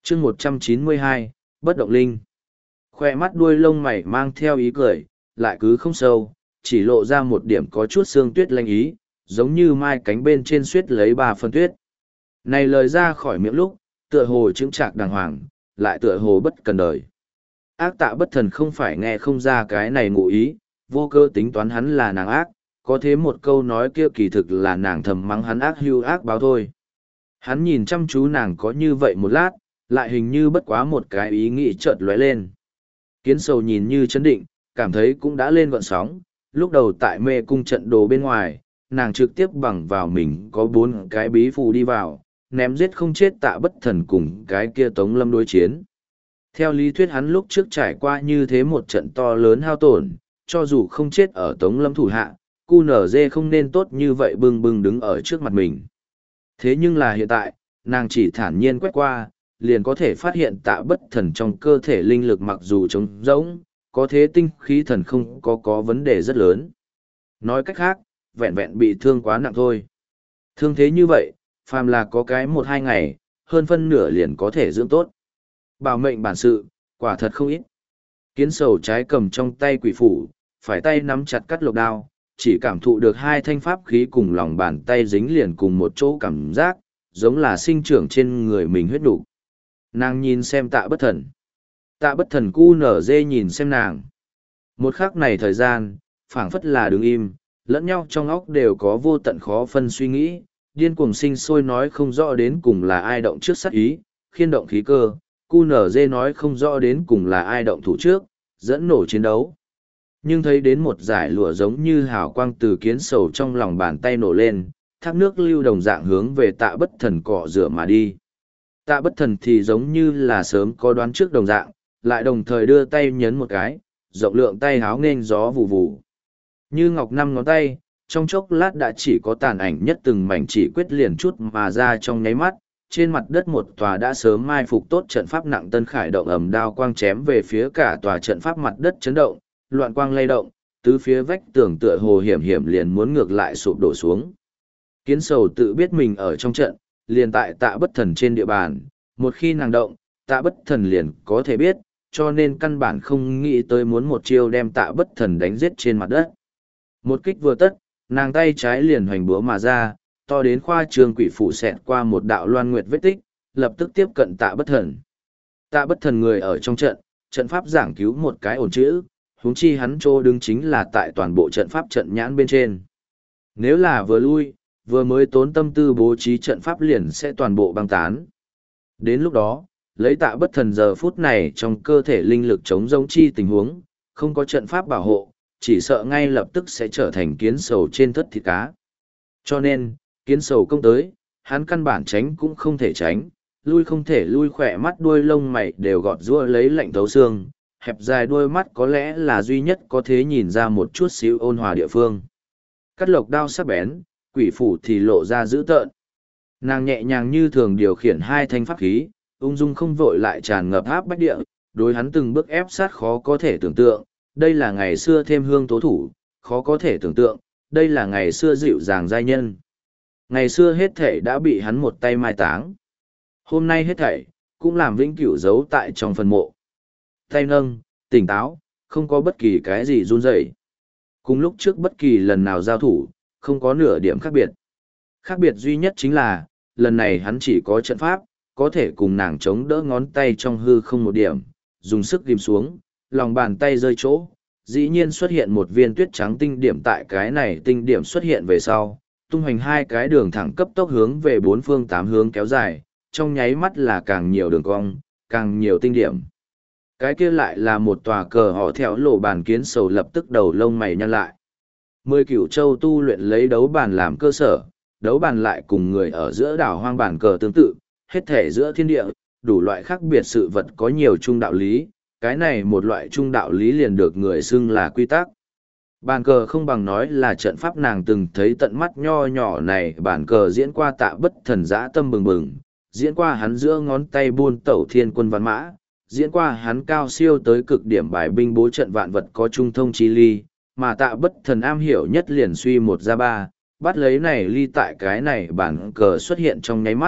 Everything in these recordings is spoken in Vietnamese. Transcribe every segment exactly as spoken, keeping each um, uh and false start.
chương một trăm chín mươi hai, bất động linh. Khoe mắt đuôi lông mày mang theo ý cười, lại cứ không sâu, chỉ lộ ra một điểm có chút xương tuyết lanh ý, giống như mai cánh bên trên suýt lấy ba phân tuyết. Này lời ra khỏi miệng lúc, tựa hồ chứng trạc đàng hoàng, lại tựa hồ bất cần đời. Ác Tạ Bất Thần không phải nghe không ra cái này ngụ ý, vô cơ tính toán hắn là nàng ác, có thế một câu nói kia kỳ thực là nàng thầm mắng hắn ác hưu ác báo thôi. Hắn nhìn chăm chú nàng có như vậy một lát, lại hình như bất quá một cái ý nghĩ chợt lóe lên. Kiến sầu nhìn như chấn định, cảm thấy cũng đã lên gọn sóng, lúc đầu tại mê cung trận đồ bên ngoài, nàng trực tiếp bằng vào mình có bốn cái bí phù đi vào, ném giết không chết Tạ Bất Thần cùng cái kia Tống Lâm đối chiến. Theo lý thuyết hắn lúc trước trải qua như thế một trận to lớn hao tổn, cho dù không chết ở Tống Lâm thủ hạ, cu nở dê không nên tốt như vậy bưng bưng đứng ở trước mặt mình. Thế nhưng là hiện tại, nàng chỉ thản nhiên quét qua, liền có thể phát hiện Tạ Bất Thần trong cơ thể linh lực mặc dù trống rỗng, có thế tinh khí thần không có có vấn đề rất lớn. Nói cách khác, vẹn vẹn bị thương quá nặng thôi. Thương thế như vậy, phàm là có cái một hai ngày, hơn phân nửa liền có thể dưỡng tốt. Bảo mệnh bản sự, quả thật không ít. Kiến sầu trái cầm trong tay quỷ phủ, phải tay nắm chặt cắt lục đao, chỉ cảm thụ được hai thanh pháp khí cùng lòng bàn tay dính liền cùng một chỗ cảm giác, giống là sinh trưởng trên người mình huyết đủ. Nàng nhìn xem Tạ Bất Thần. Tạ Bất Thần cu nở dê nhìn xem nàng. Một khắc này thời gian, phảng phất là đứng im, lẫn nhau trong óc đều có vô tận khó phân suy nghĩ, điên cuồng sinh sôi nói không rõ đến cùng là ai động trước sát ý, khiên động khí cơ, cu nở dê nói không rõ đến cùng là ai động thủ trước, dẫn nổ chiến đấu. Nhưng thấy đến một giải lụa giống như hào quang từ kiến sầu trong lòng bàn tay nổ lên, thác nước lưu đồng dạng hướng về Tạ Bất Thần cọ rửa mà đi. Tạ Bất Thần thì giống như là sớm có đoán trước đồng dạng, lại đồng thời đưa tay nhấn một cái, rộng lượng tay háo nghênh gió vù vù. Như ngọc năm ngón tay, trong chốc lát đã chỉ có tàn ảnh nhất từng mảnh chỉ quyết liền chút mà ra trong nháy mắt, trên mặt đất một tòa đã sớm mai phục tốt trận pháp nặng tân khải động ầm đao quang chém về phía cả tòa trận pháp mặt đất chấn động, loạn quang lay động, tứ phía vách tường tựa hồ hiểm hiểm liền muốn ngược lại sụp đổ xuống. Kiến sầu tự biết mình ở trong trận, liền tại Tạ Bất Thần trên địa bàn, một khi nàng động, Tạ Bất Thần liền có thể biết, cho nên căn bản không nghĩ tới muốn một chiêu đem Tạ Bất Thần đánh giết trên mặt đất. Một kích vừa tất, nàng tay trái liền hoành búa mà ra, to đến khoa trương quỷ phủ xẹt qua một đạo loan nguyệt vết tích, lập tức tiếp cận Tạ Bất Thần. Tạ Bất Thần người ở trong trận, trận pháp giảng cứu một cái ổn chữ, huống chi hắn trô đứng chính là tại toàn bộ trận pháp trận nhãn bên trên. Nếu là vừa lui, vừa mới tốn tâm tư bố trí trận pháp liền sẽ toàn bộ băng tán. Đến lúc đó, lấy Tạ Bất Thần giờ phút này trong cơ thể linh lực chống giống chi tình huống, không có trận pháp bảo hộ, chỉ sợ ngay lập tức sẽ trở thành kiến sầu trên thất thịt cá. Cho nên, kiến sầu công tới, hắn căn bản tránh cũng không thể tránh, lui không thể lui, khỏe mắt đuôi lông mày đều gọt giũa lấy lạnh thấu xương, hẹp dài đuôi mắt có lẽ là duy nhất có thể nhìn ra một chút xíu ôn hòa địa phương. Cắt lộc đao sắc bén, quỷ phủ thì lộ ra dữ tợn. Nàng nhẹ nhàng như thường điều khiển hai thanh pháp khí, ung dung không vội lại tràn ngập áp bách địa, đối hắn từng bước ép sát khó có thể tưởng tượng, đây là ngày xưa thêm hương tố thủ, khó có thể tưởng tượng, đây là ngày xưa dịu dàng giai nhân. Ngày xưa hết thảy đã bị hắn một tay mai táng. Hôm nay hết thảy, cũng làm vĩnh cửu giấu tại trong phần mộ. Tay nâng, tỉnh táo, không có bất kỳ cái gì run rẩy. Cùng lúc trước bất kỳ lần nào giao thủ, không có nửa điểm khác biệt. Khác biệt duy nhất chính là, lần này hắn chỉ có trận pháp, có thể cùng nàng chống đỡ ngón tay trong hư không một điểm, dùng sức ghim xuống, lòng bàn tay rơi chỗ, dĩ nhiên xuất hiện một viên tuyết trắng tinh điểm tại cái này tinh điểm xuất hiện về sau, tung hoành hai cái đường thẳng cấp tốc hướng về bốn phương tám hướng kéo dài, trong nháy mắt là càng nhiều đường cong, càng nhiều tinh điểm. Cái kia lại là một tòa cờ họ theo lộ bàn kiến sầu lập tức đầu lông mày nhăn lại. Mười cửu châu tu luyện lấy đấu bàn làm cơ sở, đấu bàn lại cùng người ở giữa đảo hoang bản cờ tương tự, hết thể giữa thiên địa, đủ loại khác biệt sự vật có nhiều chung đạo lý, cái này một loại chung đạo lý liền được người xưng là quy tắc. Bàn cờ không bằng nói là trận pháp, nàng từng thấy tận mắt nho nhỏ này bàn cờ diễn qua Tạ Bất Thần dã tâm bừng bừng, diễn qua hắn giữa ngón tay buôn tẩu thiên quân văn mã, diễn qua hắn cao siêu tới cực điểm bài binh bố trận vạn vật có trung thông chi ly, mà Tạ Bất Thần am hiểu nhất liền suy một ra ba, bắt lấy này ly tại cái này bản cờ xuất hiện trong nháy mắt,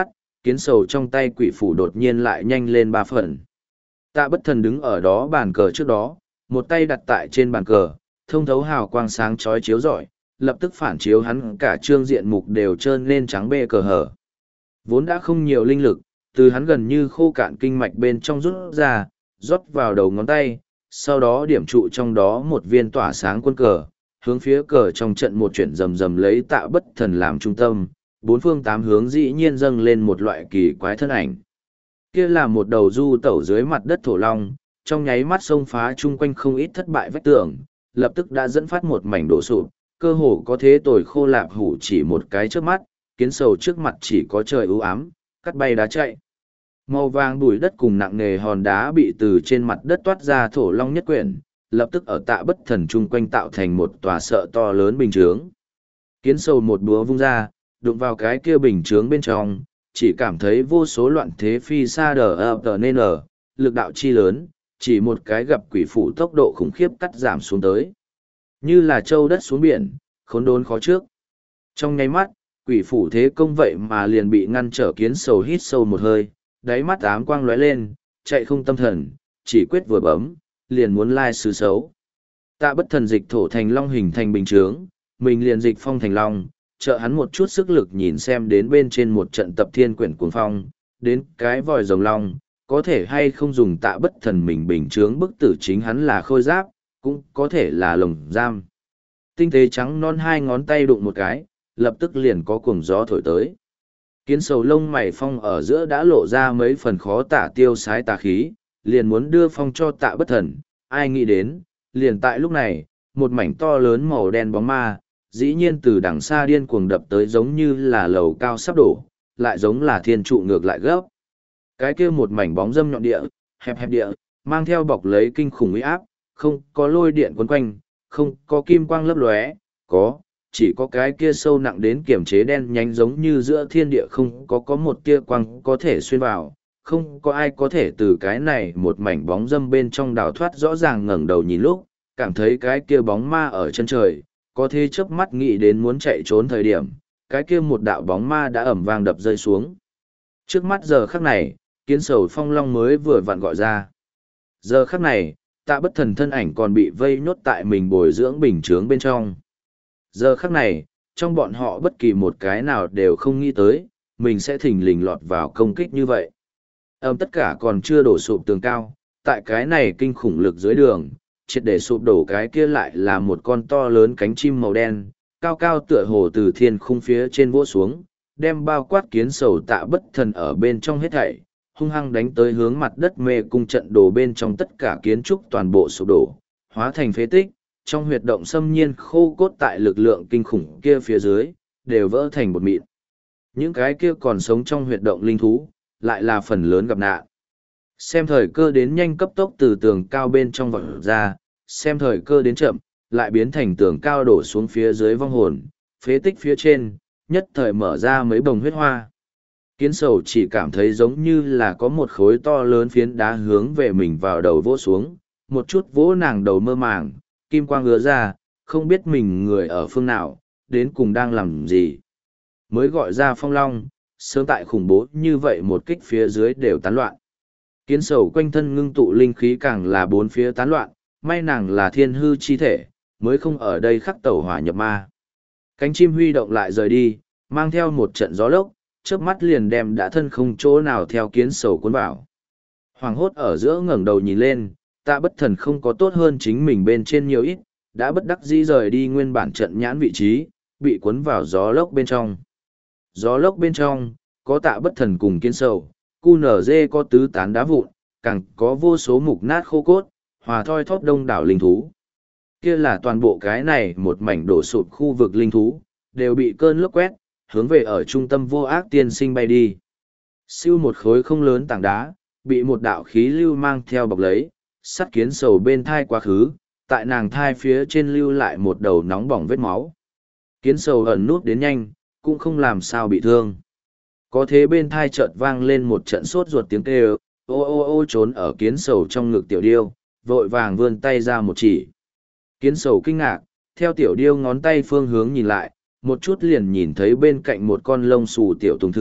kiến sầu trong tay quỷ phủ đột nhiên lại nhanh lên ba phần. Tạ bất thần đứng ở đó bàn cờ trước đó, một tay đặt tại trên bàn cờ, thông thấu hào quang sáng chói chiếu rọi, lập tức phản chiếu hắn cả trương diện mục đều trơn lên trắng bê cờ hở. Vốn đã không nhiều linh lực, từ hắn gần như khô cạn kinh mạch bên trong rút ra, rót vào đầu ngón tay, sau đó điểm trụ trong đó một viên tỏa sáng quân cờ, hướng phía cờ trong trận một chuyển rầm rầm lấy Tạ bất thần làm trung tâm, bốn phương tám hướng dĩ nhiên dâng lên một loại kỳ quái thân ảnh. Kia là một đầu du tẩu dưới mặt đất thổ long, trong nháy mắt xông phá chung quanh không ít thất bại vách tường, lập tức đã dẫn phát một mảnh đổ sụp, cơ hồ có thế tồi khô lạp hủ chỉ một cái trước mắt, kiến sầu trước mặt chỉ có trời ưu ám, cắt bay đá chạy. Màu vàng bụi đất cùng nặng nề hòn đá bị từ trên mặt đất toát ra thổ long nhất quyển, lập tức ở Tạ bất thần chung quanh tạo thành một tòa sợ to lớn bình chướng. Kiến sầu một búa vung ra, đụng vào cái kia bình chướng bên trong, chỉ cảm thấy vô số loạn thế phi xa đờ ập tờ nên ở, lực đạo chi lớn, chỉ một cái gặp quỷ phủ tốc độ khủng khiếp cắt giảm xuống tới. Như là châu đất xuống biển, khốn đốn khó trước. Trong nháy mắt, quỷ phủ thế công vậy mà liền bị ngăn trở. Kiến sầu hít sâu một hơi, đáy mắt ám quang lóe lên, chạy không tâm thần, chỉ quyết vừa bấm, liền muốn lai sứ xấu. Tạ bất thần dịch thổ thành long hình thành bình chướng, mình liền dịch phong thành long, trợ hắn một chút sức lực nhìn xem đến bên trên một trận tập thiên quyển cuồng phong, đến cái vòi rồng long, có thể hay không dùng Tạ bất thần mình bình chướng bức tử chính hắn là khôi giáp, cũng có thể là lồng giam. Tinh tế trắng non hai ngón tay đụng một cái, lập tức liền có cuồng gió thổi tới. Kiến sầu lông mày phong ở giữa đã lộ ra mấy phần khó tả tiêu sái tà khí, liền muốn đưa phong cho Tạ bất thần, ai nghĩ đến, liền tại lúc này, một mảnh to lớn màu đen bóng ma, dĩ nhiên từ đằng xa điên cuồng đập tới giống như là lầu cao sắp đổ, lại giống là thiên trụ ngược lại gấp. Cái kia một mảnh bóng dâm nhọn địa, hẹp hẹp địa, mang theo bọc lấy kinh khủng uy áp, không có lôi điện quấn quanh, không có kim quang lấp lóe, có, chỉ có cái kia sâu nặng đến kiểm chế đen nhánh giống như giữa thiên địa không có có một tia quang có thể xuyên vào, không có ai có thể từ cái này một mảnh bóng dâm bên trong đào thoát. Rõ ràng ngẩng đầu nhìn lúc, cảm thấy cái kia bóng ma ở chân trời, có thế chớp mắt nghĩ đến muốn chạy trốn thời điểm, cái kia một đạo bóng ma đã ẩm vang đập rơi xuống. Trước mắt giờ khắc này, kiến sầu phong long mới vừa vặn gọi ra. Giờ khắc này, Tạ bất thần thân ảnh còn bị vây nhốt tại mình bồi dưỡng bình chướng bên trong. Giờ khắc này, trong bọn họ bất kỳ một cái nào đều không nghĩ tới, mình sẽ thình lình lọt vào công kích như vậy. Âm tất cả còn chưa đổ sụp tường cao, tại cái này kinh khủng lực dưới đường, triệt để sụp đổ cái kia lại là một con to lớn cánh chim màu đen, cao cao tựa hồ từ thiên khung phía trên vỗ xuống, đem bao quát kiến sầu Tạ bất thần ở bên trong hết thảy, hung hăng đánh tới hướng mặt đất mê cung trận đổ bên trong tất cả kiến trúc toàn bộ sụp đổ, hóa thành phế tích, trong huyệt động xâm nhiên khô cốt tại lực lượng kinh khủng kia phía dưới, đều vỡ thành bột mịn. Những cái kia còn sống trong huyệt động linh thú, lại là phần lớn gặp nạn. Xem thời cơ đến nhanh cấp tốc từ tường cao bên trong vọt ra, xem thời cơ đến chậm, lại biến thành tường cao đổ xuống phía dưới vong hồn, phế tích phía trên, nhất thời mở ra mấy bồng huyết hoa. Kiến sầu chỉ cảm thấy giống như là có một khối to lớn phiến đá hướng về mình vào đầu vỗ xuống, một chút vỗ nàng đầu mơ màng, kim quang ứa ra, không biết mình người ở phương nào, đến cùng đang làm gì. Mới gọi ra phong long, sớm tại khủng bố như vậy một kích phía dưới đều tán loạn. Kiến sầu quanh thân ngưng tụ linh khí càng là bốn phía tán loạn, may nàng là thiên hư chi thể, mới không ở đây khắc tẩu hỏa nhập ma. Cánh chim huy động lại rời đi, mang theo một trận gió lốc, chớp mắt liền đem đã thân không chỗ nào theo kiến sầu cuốn vào. Hoàng hốt ở giữa ngẩng đầu nhìn lên, Tạ bất thần không có tốt hơn chính mình bên trên nhiều ít, đã bất đắc dĩ rời đi nguyên bản trận nhãn vị trí, bị cuốn vào gió lốc bên trong. Gió lốc bên trong, có Tạ bất thần cùng kiến sầu, cu nở dê có tứ tán đá vụn, càng có vô số mục nát khô cốt, hòa thoi thóp đông đảo linh thú. Kia là toàn bộ cái này một mảnh đổ sụp khu vực linh thú, đều bị cơn lốc quét, hướng về ở trung tâm vô ác tiên sinh bay đi. Siêu một khối không lớn tảng đá, bị một đạo khí lưu mang theo bọc lấy, sắt kiến sầu bên thai quá khứ, tại nàng thai phía trên lưu lại một đầu nóng bỏng vết máu. Kiến sầu ẩn nút đến nhanh, cũng không làm sao bị thương. Có thế bên thai chợt vang lên một trận sốt ruột tiếng kêu, ô ô ô trốn ở kiến sầu trong ngực tiểu điêu, vội vàng vươn tay ra một chỉ. Kiến sầu kinh ngạc, theo tiểu điêu ngón tay phương hướng nhìn lại, một chút liền nhìn thấy bên cạnh một con lông xù tiểu tùng thử,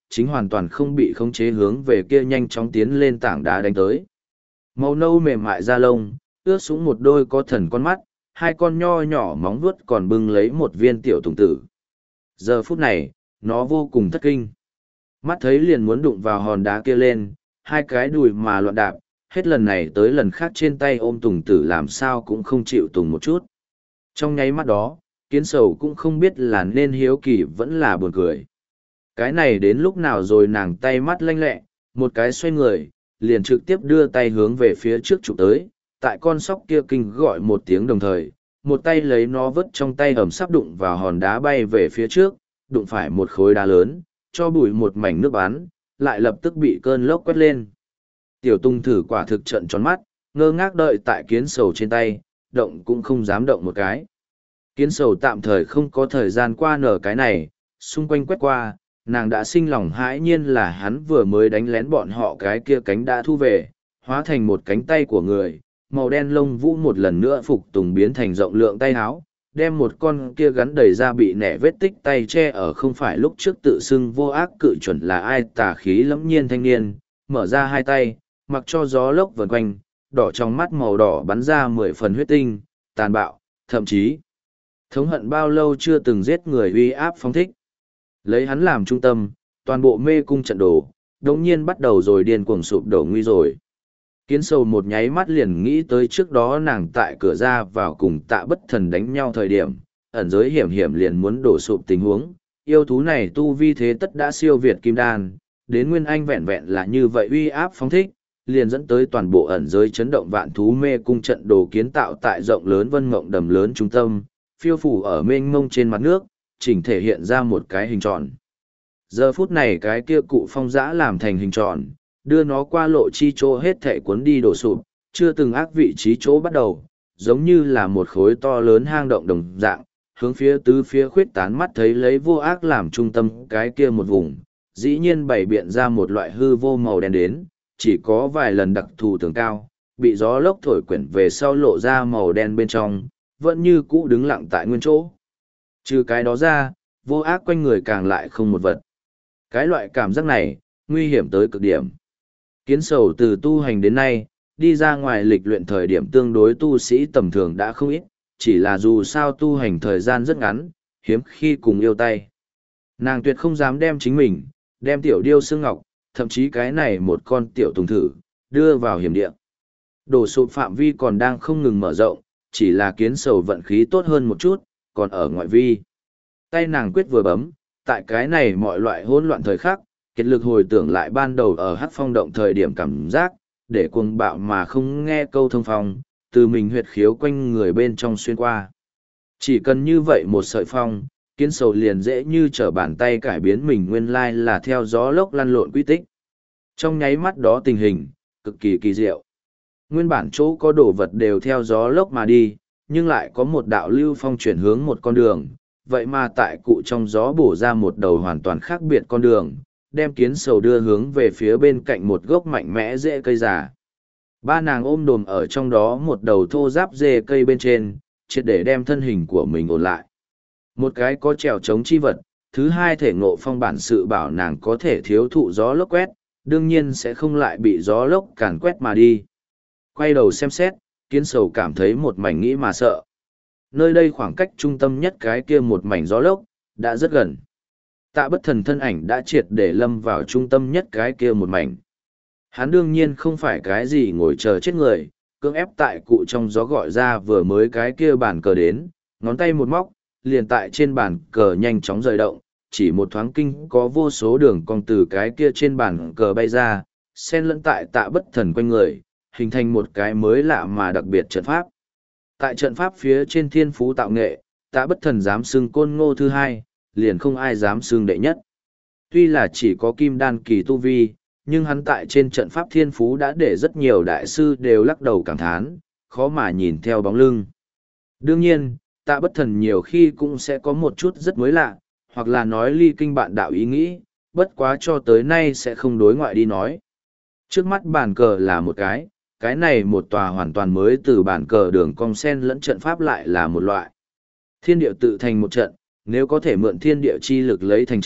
chính hoàn toàn không bị khống chế hướng về kia nhanh chóng tiến lên tảng đá đánh tới. Màu nâu mềm mại da lông, ướt sũng một đôi có thần con mắt, hai con nho nhỏ móng vuốt còn bưng lấy một viên tiểu tùng tử. Giờ phút này, nó vô cùng thất kinh. Mắt thấy liền muốn đụng vào hòn đá kia lên, hai cái đùi mà loạn đạp, hết lần này tới lần khác trên tay ôm tùng tử làm sao cũng không chịu tùng một chút. Trong nháy mắt đó, kiến sầu cũng không biết là nên hiếu kỳ vẫn là buồn cười. Cái này đến lúc nào rồi nàng tay mắt lanh lẹ, một cái xoay người, liền trực tiếp đưa tay hướng về phía trước chụp tới, tại con sóc kia kinh gọi một tiếng đồng thời, một tay lấy nó vứt trong tay ẩm sắp đụng vào hòn đá bay về phía trước, đụng phải một khối đá lớn, cho bụi một mảnh nước bắn, lại lập tức bị cơn lốc quét lên. Tiểu tung thử quả thực trận tròn mắt, ngơ ngác đợi tại kiến sầu trên tay, động cũng không dám động một cái. Kiến sầu tạm thời không có thời gian qua nở cái này, xung quanh quét qua, nàng đã sinh lòng hãi nhiên là hắn vừa mới đánh lén bọn họ cái kia cánh đã thu về, hóa thành một cánh tay của người, màu đen lông vũ một lần nữa phục tùng biến thành rộng lượng tay áo, đem một con kia gắn đầy ra bị nẻ vết tích tay che ở không phải lúc trước tự xưng vô ác cự chuẩn là ai tà khí lẫm nhiên thanh niên, mở ra hai tay, mặc cho gió lốc vần quanh, đỏ trong mắt màu đỏ bắn ra mười phần huyết tinh, tàn bạo, thậm chí thống hận bao lâu chưa từng giết người uy áp phóng thích. Lấy hắn làm trung tâm, toàn bộ mê cung trận đồ, đống nhiên bắt đầu rồi điên cuồng sụp đổ nguy rồi. Kiến sầu một nháy mắt liền nghĩ tới trước đó nàng tại cửa ra vào cùng tạ bất thần đánh nhau thời điểm, ẩn giới hiểm hiểm liền muốn đổ sụp tình huống, yêu thú này tu vi thế tất đã siêu việt kim đan, đến nguyên anh vẹn vẹn là như vậy uy áp phóng thích, liền dẫn tới toàn bộ ẩn giới chấn động vạn thú mê cung trận đồ kiến tạo tại rộng lớn vân mộng đầm lớn trung tâm, phiêu phủ ở mênh mông trên mặt nước, chỉnh thể hiện ra một cái hình tròn. Giờ phút này cái kia cụ phong giã làm thành hình tròn, đưa nó qua lộ chi chỗ hết thảy cuốn đi đổ sụp, chưa từng ác vị trí chỗ bắt đầu, giống như là một khối to lớn hang động đồng dạng, hướng phía tứ phía khuyết tán mắt thấy lấy vô ác làm trung tâm cái kia một vùng, dĩ nhiên bày biện ra một loại hư vô màu đen đến, chỉ có vài lần đặc thù tường cao, bị gió lốc thổi quyển về sau lộ ra màu đen bên trong, vẫn như cũ đứng lặng tại nguyên chỗ. Trừ cái đó ra, vô ác quanh người càng lại không một vật. Cái loại cảm giác này, nguy hiểm tới cực điểm. Kiến sầu từ tu hành đến nay, đi ra ngoài lịch luyện thời điểm tương đối tu sĩ tầm thường đã không ít, chỉ là dù sao tu hành thời gian rất ngắn, hiếm khi cùng yêu tay. Nàng tuyệt không dám đem chính mình, đem tiểu điêu xương ngọc, thậm chí cái này một con tiểu tùng thử, đưa vào hiểm địa. Đổ sụp phạm vi còn đang không ngừng mở rộng, chỉ là kiến sầu vận khí tốt hơn một chút, còn ở ngoại vi. Tay nàng quyết vừa bấm, tại cái này mọi loại hỗn loạn thời khắc, kết lực hồi tưởng lại ban đầu ở hắc phong động thời điểm cảm giác, để cuồng bạo mà không nghe câu thông phong, từ mình huyệt khiếu quanh người bên trong xuyên qua. Chỉ cần như vậy một sợi phong, kiến sầu liền dễ như trở bàn tay cải biến mình nguyên lai là theo gió lốc lăn lộn quy tích. Trong nháy mắt đó tình hình, cực kỳ kỳ diệu. Nguyên bản chỗ có đồ vật đều theo gió lốc mà đi, nhưng lại có một đạo lưu phong chuyển hướng một con đường, vậy mà tại cụ trong gió bổ ra một đầu hoàn toàn khác biệt con đường, đem kiến sầu đưa hướng về phía bên cạnh một gốc mạnh mẽ rễ cây già. Ba nàng ôm đồm ở trong đó một đầu thô giáp rễ cây bên trên, triệt để đem thân hình của mình ổn lại. Một cái có trèo chống chi vật, thứ hai thể ngộ phong bản sự bảo nàng có thể thiếu thụ gió lốc quét, đương nhiên sẽ không lại bị gió lốc càn quét mà đi. Quay đầu xem xét, kiến sầu cảm thấy một mảnh nghĩ mà sợ. Nơi đây khoảng cách trung tâm nhất cái kia một mảnh gió lốc, đã rất gần. Tạ bất thần thân ảnh đã triệt để lâm vào trung tâm nhất cái kia một mảnh. Hắn đương nhiên không phải cái gì ngồi chờ chết người, cưỡng ép tại cụ trong gió gọi ra vừa mới cái kia bàn cờ đến, ngón tay một móc, liền tại trên bàn cờ nhanh chóng rời động, chỉ một thoáng kinh có vô số đường cong từ cái kia trên bàn cờ bay ra, xen lẫn tại tạ bất thần quanh người, hình thành một cái mới lạ mà đặc biệt trận pháp. Tại trận pháp phía trên thiên phú tạo nghệ, tạ bất thần dám xưng côn ngô thứ hai, liền không ai dám xưng đệ nhất. Tuy là chỉ có kim đan kỳ tu vi, nhưng hắn tại trên trận pháp thiên phú đã để rất nhiều đại sư đều lắc đầu cảm thán, khó mà nhìn theo bóng lưng. Đương nhiên, tạ bất thần nhiều khi cũng sẽ có một chút rất mới lạ, hoặc là nói ly kinh bạn đạo ý nghĩ, bất quá cho tới nay sẽ không đối ngoại đi nói. Trước mắt bàn cờ là một cái, cái này một tòa hoàn toàn mới từ bàn cờ đường cong sen lẫn trận pháp lại là một loại. Thiên địa tự thành một trận, nếu có thể mượn thiên địa chi lực lấy thành trận,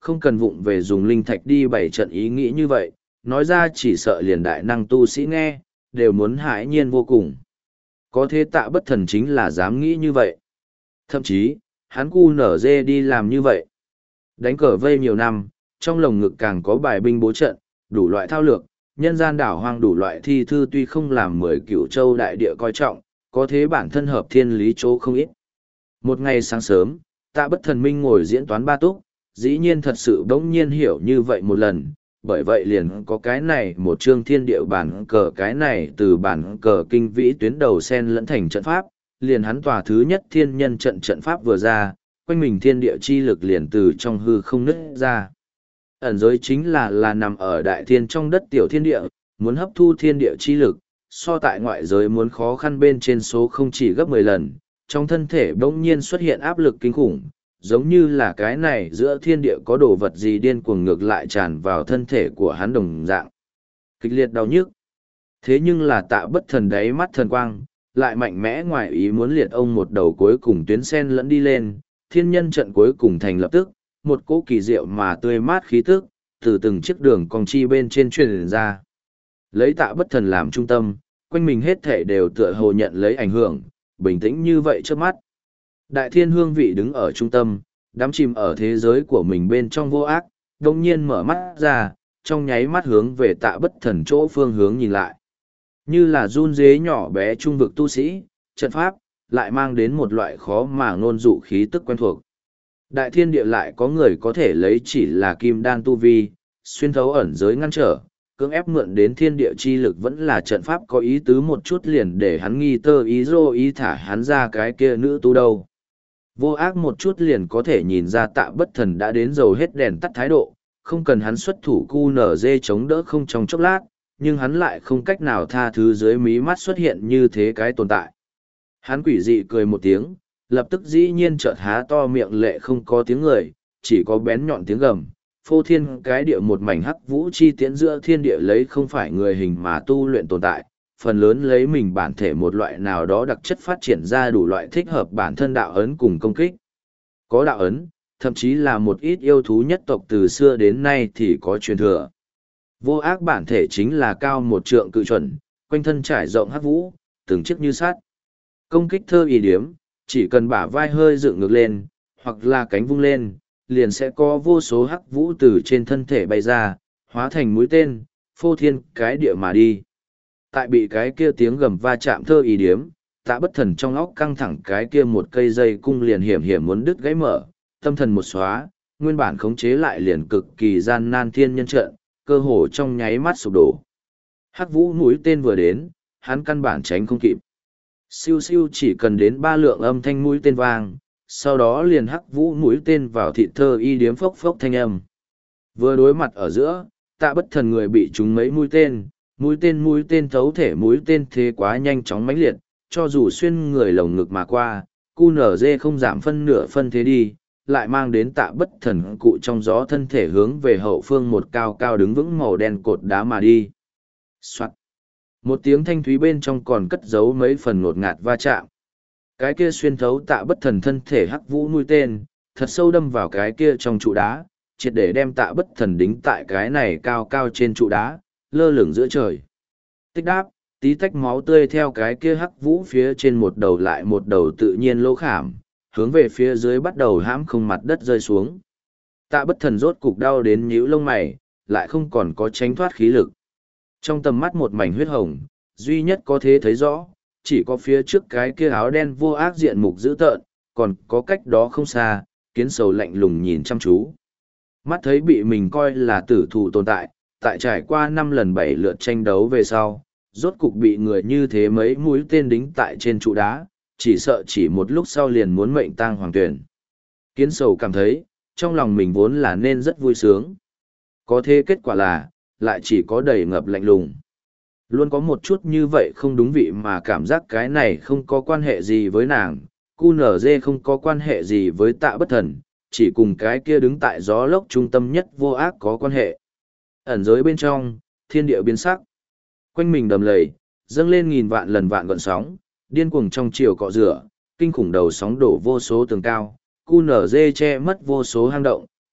không cần vụng về dùng linh thạch đi bảy trận ý nghĩ như vậy, nói ra chỉ sợ liền đại năng tu sĩ nghe, đều muốn hãi nhiên vô cùng. Có thế Tạ Bất Thần chính là dám nghĩ như vậy. Thậm chí, hắn cu nở dê đi làm như vậy. Đánh cờ vây nhiều năm, trong lồng ngực càng có bài binh bố trận, đủ loại thao lược, nhân gian đảo hoang đủ loại thi thư tuy không làm mười cửu châu đại địa coi trọng, có thế bản thân hợp thiên lý chỗ không ít. Một ngày sáng sớm, Tạ Bất Thần minh ngồi diễn toán ba túc, dĩ nhiên thật sự bỗng nhiên hiểu như vậy một lần, bởi vậy liền có cái này một chương thiên địa bản cờ, cái này từ bản cờ kinh vĩ tuyến đầu sen lẫn thành trận pháp, liền hắn tòa thứ nhất thiên nhân trận trận pháp vừa ra, quanh mình thiên địa chi lực liền từ trong hư không nứt ra. Ẩn giới chính là là nằm ở đại thiên trong đất tiểu thiên địa, muốn hấp thu thiên địa chi lực, so tại ngoại giới muốn khó khăn bên trên số không chỉ gấp mười lần, trong thân thể bỗng nhiên xuất hiện áp lực kinh khủng, giống như là cái này giữa thiên địa có đồ vật gì điên cuồng ngược lại tràn vào thân thể của hắn đồng dạng. Kịch liệt đau nhức. Thế nhưng là Tạ Bất Thần đáy mắt thần quang, lại mạnh mẽ ngoài ý muốn liệt ông một đầu cuối cùng tuyến sen lẫn đi lên, thiên nhân trận cuối cùng thành lập tức, một cỗ kỳ diệu mà tươi mát khí tức, từ từng chiếc đường cong chi bên trên truyền ra. Lấy Tạ Bất Thần làm trung tâm, quanh mình hết thể đều tựa hồ nhận lấy ảnh hưởng, bình tĩnh như vậy trước mắt. Đại thiên hương vị đứng ở trung tâm, đắm chìm ở thế giới của mình bên trong vô ác, đồng nhiên mở mắt ra, trong nháy mắt hướng về Tạ Bất Thần chỗ phương hướng nhìn lại. Như là run dế nhỏ bé trung vực tu sĩ, trận pháp, lại mang đến một loại khó mà ngôn dụ khí tức quen thuộc. Đại thiên địa lại có người có thể lấy chỉ là kim đan tu vi, xuyên thấu ẩn giới ngăn trở, cưỡng ép mượn đến thiên địa chi lực vẫn là trận pháp có ý tứ một chút liền để hắn nghi tơ ý dô ý thả hắn ra cái kia nữ tu đâu. Vô ác một chút liền có thể nhìn ra Tạ Bất Thần đã đến dầu hết đèn tắt thái độ, không cần hắn xuất thủ cu nở dê chống đỡ không trong chốc lát, nhưng hắn lại không cách nào tha thứ dưới mí mắt xuất hiện như thế cái tồn tại. Hắn quỷ dị cười một tiếng, lập tức dĩ nhiên chợt há to miệng lệ không có tiếng người, chỉ có bén nhọn tiếng gầm, phô thiên cái địa một mảnh hắc vũ chi tiễn giữa thiên địa lấy không phải người hình mà tu luyện tồn tại, phần lớn lấy mình bản thể một loại nào đó đặc chất phát triển ra đủ loại thích hợp bản thân đạo ấn cùng công kích. Có đạo ấn, thậm chí là một ít yêu thú nhất tộc từ xưa đến nay thì có truyền thừa. Vô ác bản thể chính là cao một trượng cự chuẩn, quanh thân trải rộng hắc vũ, từng chiếc như sát. Công kích thơ ý điếm, chỉ cần bả vai hơi dựng ngược lên, hoặc là cánh vung lên, liền sẽ có vô số hắc vũ từ trên thân thể bay ra, hóa thành mũi tên, phô thiên cái địa mà đi. Tại bị cái kia tiếng gầm va chạm thơ ý điếm, Tạ Bất Thần trong óc căng thẳng cái kia một cây dây cung liền hiểm hiểm muốn đứt gãy mở, tâm thần một xóa, nguyên bản khống chế lại liền cực kỳ gian nan thiên nhân trận, cơ hồ trong nháy mắt sụp đổ. Hắc vũ mũi tên vừa đến, hắn căn bản tránh không kịp. Siêu siêu chỉ cần đến ba lượng âm thanh mũi tên vang, sau đó liền hắc vũ mũi tên vào thịt thơ y điếm phốc phốc thanh âm. Vừa đối mặt ở giữa, Tạ Bất Thần người bị trúng mấy mũi tên, mũi tên mũi tên thấu thể mũi tên thế quá nhanh chóng mãnh liệt, cho dù xuyên người lồng ngực mà qua, cu nở dê không giảm phân nửa phân thế đi, lại mang đến Tạ Bất Thần cụ trong gió thân thể hướng về hậu phương một cao cao đứng vững màu đen cột đá mà đi. Soạt. Một tiếng thanh thúy bên trong còn cất giấu mấy phần ngột ngạt va chạm. Cái kia xuyên thấu Tạ Bất Thần thân thể hắc vũ mũi tên, thật sâu đâm vào cái kia trong trụ đá, triệt để đem Tạ Bất Thần đính tại cái này cao cao trên trụ đá, lơ lửng giữa trời. Tích đáp, tí tách máu tươi theo cái kia hắc vũ phía trên một đầu lại một đầu tự nhiên lỗ khảm, hướng về phía dưới bắt đầu hãm không mặt đất rơi xuống. Tạ Bất Thần rốt cục đau đến nhíu lông mày, lại không còn có tránh thoát khí lực. Trong tầm mắt một mảnh huyết hồng, duy nhất có thể thấy rõ, chỉ có phía trước cái kia áo đen vô ác diện mục dữ tợn, còn có cách đó không xa, kiến sầu lạnh lùng nhìn chăm chú. Mắt thấy bị mình coi là tử thủ tồn tại, tại trải qua năm lần bảy lượt tranh đấu về sau, rốt cục bị người như thế mấy mũi tên đính tại trên trụ đá, chỉ sợ chỉ một lúc sau liền muốn mệnh tang hoàng tuyển. Kiến sầu cảm thấy, trong lòng mình vốn là nên rất vui sướng. Có thế kết quả là, lại chỉ có đầy ngập lạnh lùng. Luôn có một chút như vậy không đúng vị mà cảm giác cái này không có quan hệ gì với nàng, cu nở dê không có quan hệ gì với Tạ Bất Thần, chỉ cùng cái kia đứng tại gió lốc trung tâm nhất vô ác có quan hệ. Ẩn giới bên trong, thiên địa biến sắc. Quanh mình đầm lầy, dâng lên nghìn vạn lần vạn gọn sóng, điên cuồng trong chiều cọ rửa, kinh khủng đầu sóng đổ vô số tường cao, cu nở dê che mất vô số hang động,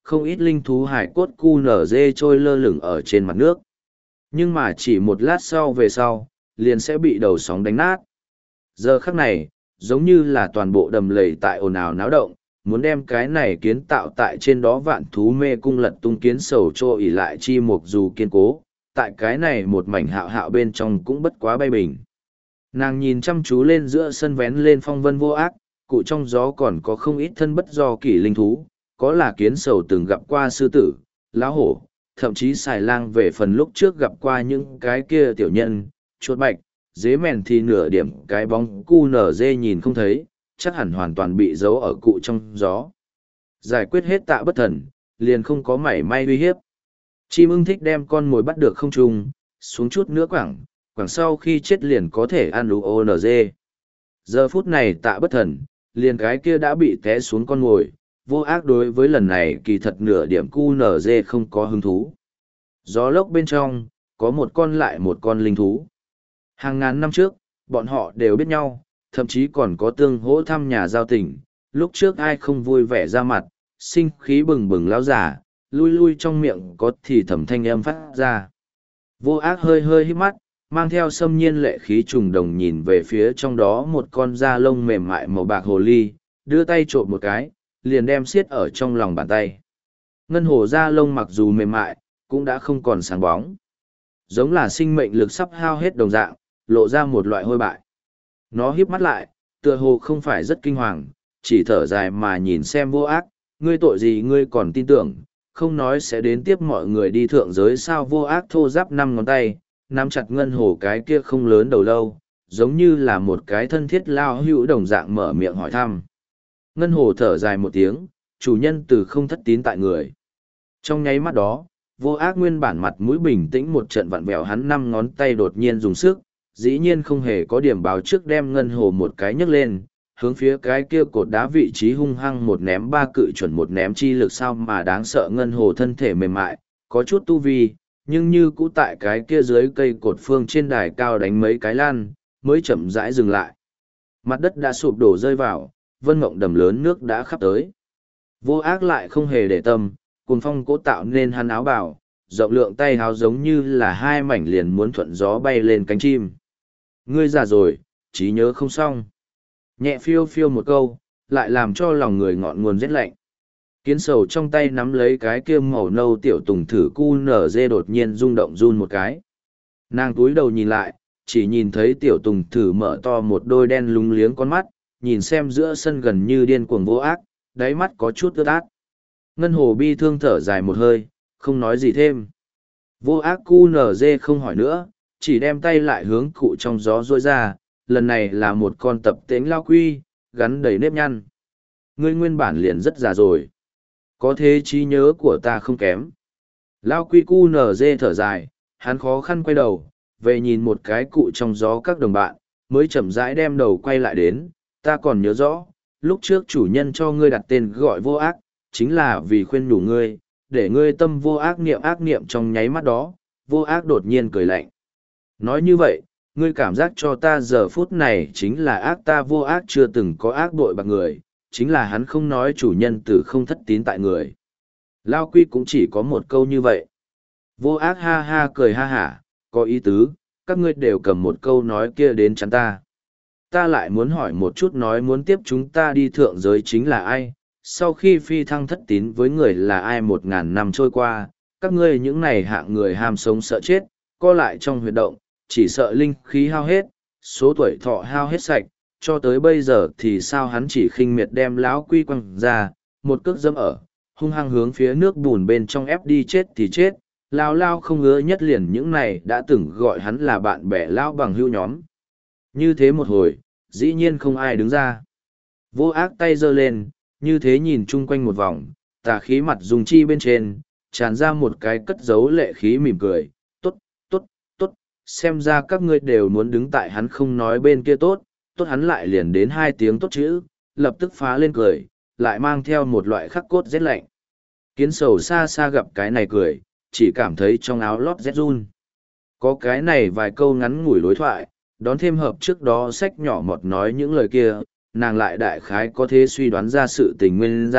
không ít linh thú hải cốt cu nở dê trôi lơ lửng ở trên mặt nước. Nhưng mà chỉ một lát sau về sau, liền sẽ bị đầu sóng đánh nát. Giờ khắc này, giống như là toàn bộ đầm lầy tại ồn ào náo động, muốn đem cái này kiến tạo tại trên đó vạn thú mê cung lật tung kiến sầu trô ỉ lại chi mục dù kiên cố, tại cái này một mảnh hạo hạo bên trong cũng bất quá bay bình. Nàng nhìn chăm chú lên giữa sân vén lên phong vân vô ác, cụ trong gió còn có không ít thân bất do kỷ linh thú, có là kiến sầu từng gặp qua sư tử, lão hổ, thậm chí xài lang về phần lúc trước gặp qua những cái kia tiểu nhân, chuột bạch, dế mèn thì nửa điểm cái bóng cu nở dê nhìn không thấy, chắc hẳn hoàn toàn bị giấu ở cụ trong gió. Giải quyết hết Tạ Bất Thần, liền không có mảy may uy hiếp. Chim ưng thích đem con mồi bắt được không trung, xuống chút nữa quảng, quảng sau khi chết liền có thể ăn lũ ô nở dê. Giờ phút này Tạ Bất Thần, liền cái kia đã bị té xuống con mồi, vô ác đối với lần này kỳ thật nửa điểm cu nở dê không có hứng thú. Gió lốc bên trong, có một con lại một con linh thú. Hàng ngàn năm trước, bọn họ đều biết nhau, thậm chí còn có tương hỗ thăm nhà giao tình, lúc trước ai không vui vẻ ra mặt, sinh khí bừng bừng lao giả, lui lui trong miệng có thì thầm thanh âm phát ra. Vô ác hơi hơi hít mắt, mang theo xâm nhiên lệ khí trùng đồng nhìn về phía trong đó một con da lông mềm mại màu bạc hồ ly, đưa tay trộn một cái, liền đem xiết ở trong lòng bàn tay. Ngân hồ da lông mặc dù mềm mại, cũng đã không còn sáng bóng. Giống là sinh mệnh lực sắp hao hết đồng dạng, lộ ra một loại hôi bại. Nó híp mắt lại, tựa hồ không phải rất kinh hoàng, chỉ thở dài mà nhìn xem vô ác, ngươi tội gì ngươi còn tin tưởng, không nói sẽ đến tiếp mọi người đi thượng giới sao. Vô ác thô giáp năm ngón tay, nắm chặt ngân hồ cái kia không lớn đầu lâu, giống như là một cái thân thiết lao hữu đồng dạng mở miệng hỏi thăm. Ngân hồ thở dài một tiếng, chủ nhân từ không thất tín tại người. Trong nháy mắt đó, vô ác nguyên bản mặt mũi bình tĩnh một trận vặn vẹo, hắn năm ngón tay đột nhiên dùng sức, dĩ nhiên không hề có điểm báo trước đem ngân hồ một cái nhấc lên, hướng phía cái kia cột đá vị trí hung hăng một ném ba cự chuẩn một ném chi lực sao mà đáng sợ. Ngân hồ thân thể mềm mại, có chút tu vi, nhưng như cũ tại cái kia dưới cây cột phương trên đài cao đánh mấy cái lan, mới chậm rãi dừng lại. Mặt đất đã sụp đổ rơi vào, vân mộng đầm lớn nước đã khắp tới. Vô ác lại không hề để tâm, cuồng phong cố tạo nên hắn áo bào, rộng lượng tay háo giống như là hai mảnh liền muốn thuận gió bay lên cánh chim. Ngươi già rồi, trí nhớ không xong. Nhẹ phiêu phiêu một câu, lại làm cho lòng người ngọn nguồn rét lạnh. Kiến sầu trong tay nắm lấy cái kia màu nâu tiểu tùng thử cu nở dê đột nhiên rung động run một cái. Nàng túi đầu nhìn lại, chỉ nhìn thấy tiểu tùng thử mở to một đôi đen lúng liếng con mắt, nhìn xem giữa sân gần như điên cuồng vô ác, đáy mắt có chút ướt át. Ngân hồ bi thương thở dài một hơi, không nói gì thêm. Vô ác cu nở dê không hỏi nữa, chỉ đem tay lại hướng cụ trong gió rôi ra, lần này là một con tập tễnh lao quy, gắn đầy nếp nhăn. Ngươi nguyên bản liền rất già rồi. Có thế trí nhớ của ta không kém. Lao quy cu nở dê thở dài, hắn khó khăn quay đầu, về nhìn một cái cụ trong gió các đồng bạn, mới chậm rãi đem đầu quay lại đến. Ta còn nhớ rõ, lúc trước chủ nhân cho ngươi đặt tên gọi vô ác, chính là vì khuyên nhủ ngươi, để ngươi tâm vô ác niệm ác niệm. Trong nháy mắt đó, vô ác đột nhiên cười lạnh. Nói như vậy, ngươi cảm giác cho ta giờ phút này chính là ác. Ta vô ác chưa từng có ác bội bạc người, chính là hắn không nói chủ nhân từ không thất tín tại người. Lao quy cũng chỉ có một câu như vậy. Vô ác ha ha cười ha hả, có ý tứ, các ngươi đều cầm một câu nói kia đến chắn ta. Ta lại muốn hỏi một chút, nói muốn tiếp chúng ta đi thượng giới chính là ai? Sau khi phi thăng thất tín với người là ai? Một ngàn năm trôi qua, các ngươi những này hạng người ham sống sợ chết, co lại trong huyệt động, chỉ sợ linh khí hao hết, số tuổi thọ hao hết sạch, cho tới bây giờ thì sao? Hắn chỉ khinh miệt đem lão quy quăng ra, một cước dẫm ở, hung hăng hướng phía nước bùn bên trong ép đi. Chết thì chết, lao lao không ngứa nhất liền những này đã từng gọi hắn là bạn bè lao bằng hữu nhóm. Như thế một hồi, dĩ nhiên không ai đứng ra. Vô ác tay giơ lên, như thế nhìn chung quanh một vòng, tà khí mặt dùng chi bên trên, tràn ra một cái cất giấu lệ khí mỉm cười. Tốt, tốt, tốt, xem ra các ngươi đều muốn đứng tại hắn không nói bên kia tốt, tốt hắn lại liền đến hai tiếng tốt chữ, lập tức phá lên cười, lại mang theo một loại khắc cốt rét lạnh. Kiến sầu xa xa gặp cái này cười, chỉ cảm thấy trong áo lót rét run. Có cái này vài câu ngắn ngủi đối thoại, đón thêm hợp trước đó sách nhỏ mọt nói những lời kia, nàng lại đại khái có thể suy đoán ra sự tình nguyên dạng,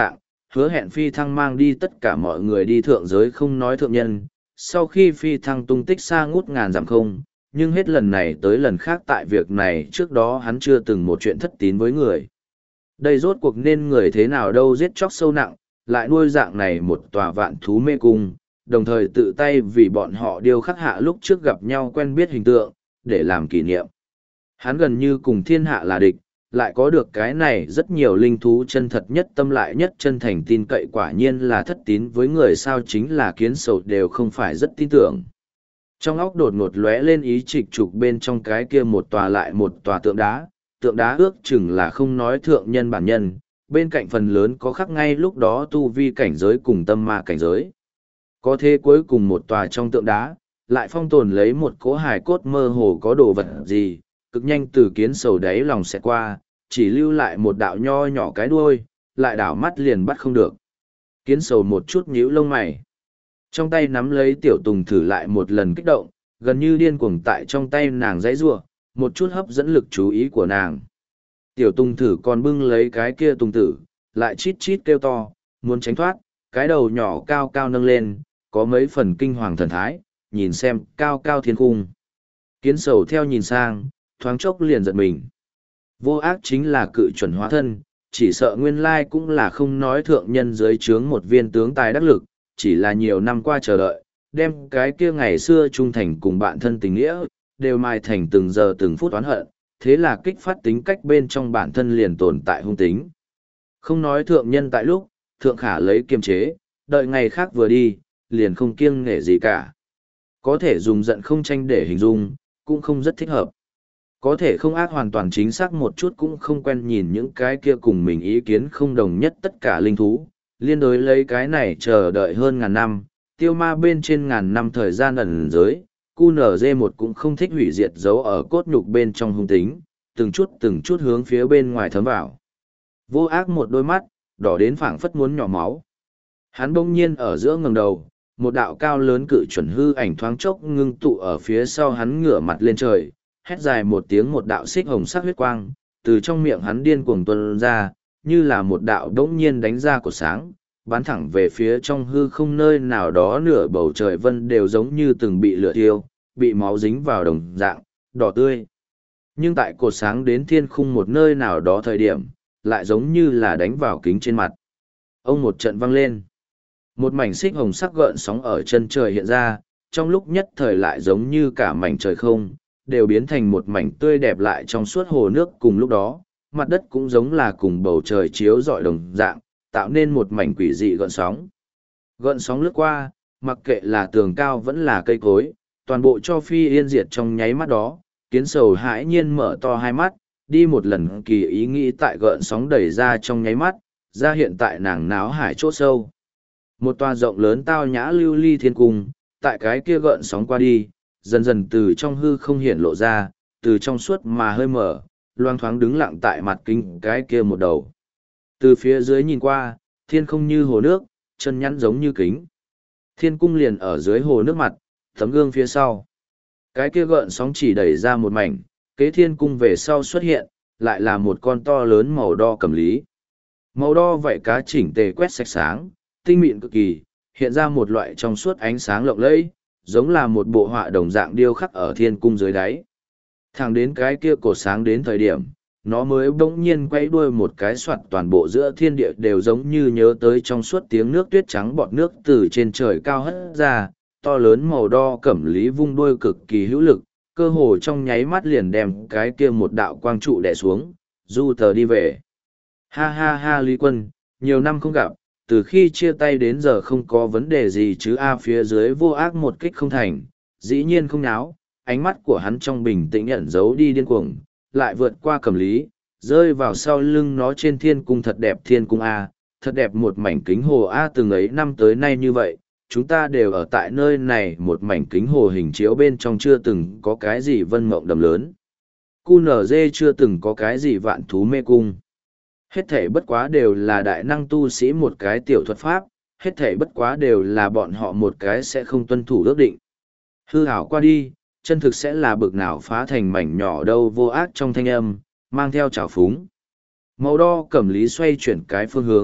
hứa hẹn phi thăng mang đi tất cả mọi người đi thượng giới không nói thượng nhân, sau khi phi thăng tung tích xa ngút ngàn dặm không, nhưng hết lần này tới lần khác tại việc này trước đó hắn chưa từng một chuyện thất tín với người. Đây rốt cuộc nên người thế nào đâu giết chóc sâu nặng, lại nuôi dạng này một tòa vạn thú mê cung, đồng thời tự tay vì bọn họ điêu khắc hạ lúc trước gặp nhau quen biết hình tượng, để làm kỷ niệm. Hắn gần như cùng thiên hạ là địch, lại có được cái này rất nhiều linh thú chân thật nhất tâm lại nhất chân thành tin cậy quả nhiên là thất tín với người sao chính là kiến sầu đều không phải rất tin tưởng. Trong óc đột ngột lóe lên ý trịch trục bên trong cái kia một tòa lại một tòa tượng đá, tượng đá ước chừng là không nói thượng nhân bản nhân, bên cạnh phần lớn có khắc ngay lúc đó tu vi cảnh giới cùng tâm ma cảnh giới. Có thế cuối cùng một tòa trong tượng đá, lại phong tồn lấy một cỗ hài cốt mơ hồ có đồ vật gì, cực nhanh từ kiến sầu đáy lòng sẽ qua, chỉ lưu lại một đạo nho nhỏ cái đuôi, lại đảo mắt liền bắt không được. Kiến sầu một chút nhíu lông mày. Trong tay nắm lấy tiểu tùng thử lại một lần kích động, gần như điên cuồng tại trong tay nàng dãy rủa, một chút hấp dẫn lực chú ý của nàng. Tiểu tùng thử còn bưng lấy cái kia tùng tử, lại chít chít kêu to, muốn tránh thoát, cái đầu nhỏ cao cao nâng lên, có mấy phần kinh hoàng thần thái, nhìn xem cao cao thiên cung. Kiến sầu theo nhìn sang, thoáng chốc liền giật mình. Vô ác chính là cự chuẩn hóa thân, chỉ sợ nguyên lai cũng là không nói thượng nhân dưới trướng một viên tướng tài đắc lực, chỉ là nhiều năm qua chờ đợi, đem cái kia ngày xưa trung thành cùng bạn thân tình nghĩa, đều mai thành từng giờ từng phút oán hận, thế là kích phát tính cách bên trong bản thân liền tồn tại hung tính. Không nói thượng nhân tại lúc, thượng khả lấy kiềm chế, đợi ngày khác vừa đi, liền không kiêng nể gì cả. Có thể dùng giận không tranh để hình dung, cũng không rất thích hợp. Có thể không ác hoàn toàn chính xác một chút cũng không quen nhìn những cái kia cùng mình ý kiến không đồng nhất tất cả linh thú, liên đối lấy cái này chờ đợi hơn ngàn năm, tiêu ma bên trên ngàn năm thời gian ẩn giới, cu nở dê một cũng không thích hủy diệt dấu ở cốt nhục bên trong hung tính, từng chút từng chút hướng phía bên ngoài thấm vào. Vô ác một đôi mắt, đỏ đến phảng phất muốn nhỏ máu. Hắn bỗng nhiên ở giữa ngẩng đầu, một đạo cao lớn cự chuẩn hư ảnh thoáng chốc ngưng tụ ở phía sau hắn ngửa mặt lên trời, hét dài một tiếng một đạo xích hồng sắc huyết quang, từ trong miệng hắn điên cuồng tuôn ra, như là một đạo đống nhiên đánh ra của sáng, bắn thẳng về phía trong hư không nơi nào đó nửa bầu trời vân đều giống như từng bị lửa thiêu, bị máu dính vào đồng dạng, đỏ tươi. Nhưng tại cột sáng đến thiên khung một nơi nào đó thời điểm, lại giống như là đánh vào kính trên mặt. Ông một trận vang lên. Một mảnh xích hồng sắc gợn sóng ở chân trời hiện ra, trong lúc nhất thời lại giống như cả mảnh trời không, đều biến thành một mảnh tươi đẹp lại trong suốt hồ nước cùng lúc đó, mặt đất cũng giống là cùng bầu trời chiếu rọi đồng dạng, tạo nên một mảnh quỷ dị gợn sóng. Gợn sóng lướt qua, mặc kệ là tường cao vẫn là cây cối, toàn bộ cho phi yên diệt trong nháy mắt đó, kiến sầu hãi nhiên mở to hai mắt, đi một lần kỳ ý nghĩ tại gợn sóng đẩy ra trong nháy mắt, ra hiện tại nàng náo hải chỗ sâu. Một tòa rộng lớn tao nhã lưu ly thiên cung, tại cái kia gợn sóng qua đi, dần dần từ trong hư không hiện lộ ra, từ trong suốt mà hơi mở, loang thoáng đứng lặng tại mặt kính cái kia một đầu. Từ phía dưới nhìn qua, thiên không như hồ nước, chân nhắn giống như kính. Thiên cung liền ở dưới hồ nước mặt, tấm gương phía sau. Cái kia gợn sóng chỉ đẩy ra một mảnh, kế thiên cung về sau xuất hiện, lại là một con to lớn màu đo cầm lý. Màu đo vậy cá chỉnh tề quét sạch sáng, tinh mịn cực kỳ, hiện ra một loại trong suốt ánh sáng lộng lẫy, giống là một bộ họa đồng dạng điêu khắc ở thiên cung dưới đáy. Thẳng đến cái kia cột sáng đến thời điểm, nó mới bỗng nhiên quay đuôi một cái soạt toàn bộ giữa thiên địa đều giống như nhớ tới trong suốt tiếng nước tuyết trắng bọt nước từ trên trời cao hất ra, to lớn màu đo cẩm lý vung đuôi cực kỳ hữu lực, cơ hồ trong nháy mắt liền đem cái kia một đạo quang trụ đè xuống, du tờ đi về. Ha ha ha Lý Quân, nhiều năm không gặp, từ khi chia tay đến giờ không có vấn đề gì chứ a phía dưới vô ác một kích không thành, dĩ nhiên không náo, ánh mắt của hắn trong bình tĩnh ẩn giấu đi điên cuồng, lại vượt qua cầm lý, rơi vào sau lưng nó trên thiên cung thật đẹp thiên cung a, thật đẹp một mảnh kính hồ a từng ấy năm tới nay như vậy, chúng ta đều ở tại nơi này một mảnh kính hồ hình chiếu bên trong chưa từng có cái gì vân mộng đầm lớn. Cu nở dê chưa từng có cái gì vạn thú mê cung. Hết thể bất quá đều là đại năng tu sĩ một cái tiểu thuật pháp, hết thể bất quá đều là bọn họ một cái sẽ không tuân thủ ước định. Hư hảo qua đi, chân thực sẽ là bực nào phá thành mảnh nhỏ đâu vô ác trong thanh âm, mang theo trào phúng. Màu đo cẩm lý xoay chuyển cái phương hướng,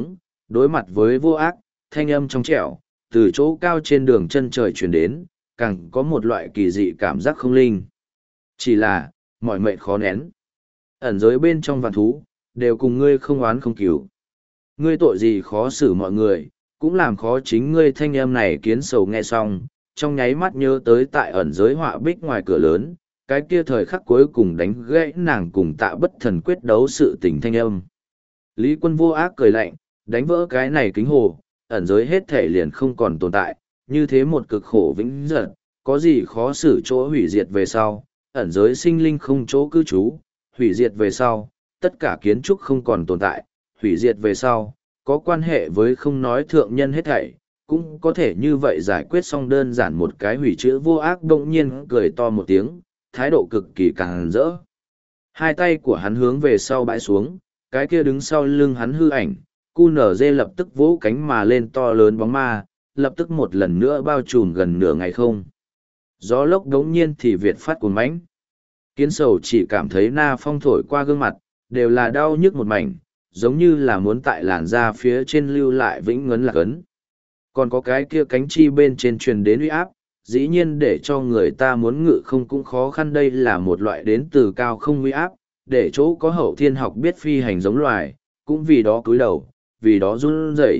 đối mặt với vô ác, thanh âm trong trẻo, từ chỗ cao trên đường chân trời truyền đến, càng có một loại kỳ dị cảm giác không linh. Chỉ là, mọi mệnh khó nén. Ẩn giới bên trong vạn thú, đều cùng ngươi không oán không cứu. Ngươi tội gì khó xử mọi người, cũng làm khó chính ngươi. Thanh âm này Kiến Sầu nghe xong, trong nháy mắt nhớ tới tại ẩn giới họa bích ngoài cửa lớn, cái kia thời khắc cuối cùng đánh gãy nàng cùng Tạ Bất Thần quyết đấu sự tình thanh âm. Lý Quân vô ác cười lạnh, đánh vỡ cái này kính hồ, ẩn giới hết thể liền không còn tồn tại, như thế một cực khổ vĩnh giật, có gì khó xử chỗ hủy diệt về sau, ẩn giới sinh linh không chỗ cư trú, hủy diệt về sau, tất cả kiến trúc không còn tồn tại, hủy diệt về sau, có quan hệ với không nói thượng nhân hết thảy, cũng có thể như vậy giải quyết xong đơn giản một cái hủy chữ vô ác. Bỗng nhiên cười to một tiếng, thái độ cực kỳ càng rỡ. Hai tay của hắn hướng về sau bãi xuống, cái kia đứng sau lưng hắn hư ảnh, cu nở dê lập tức vỗ cánh mà lên to lớn bóng ma, lập tức một lần nữa bao trùm gần nửa ngày không. Gió lốc đống nhiên thì Việt phát cuồng mãnh. Kiến Sầu chỉ cảm thấy na phong thổi qua gương mặt, đều là đau nhức một mảnh, giống như là muốn tại làn da phía trên lưu lại vĩnh ngấn lạc ấn. Còn có cái kia cánh chi bên trên truyền đến uy áp, dĩ nhiên để cho người ta muốn ngự không cũng khó khăn. Đây là một loại đến từ cao không uy áp, để chỗ có hậu thiên học biết phi hành giống loài, cũng vì đó cúi đầu, vì đó run rẩy.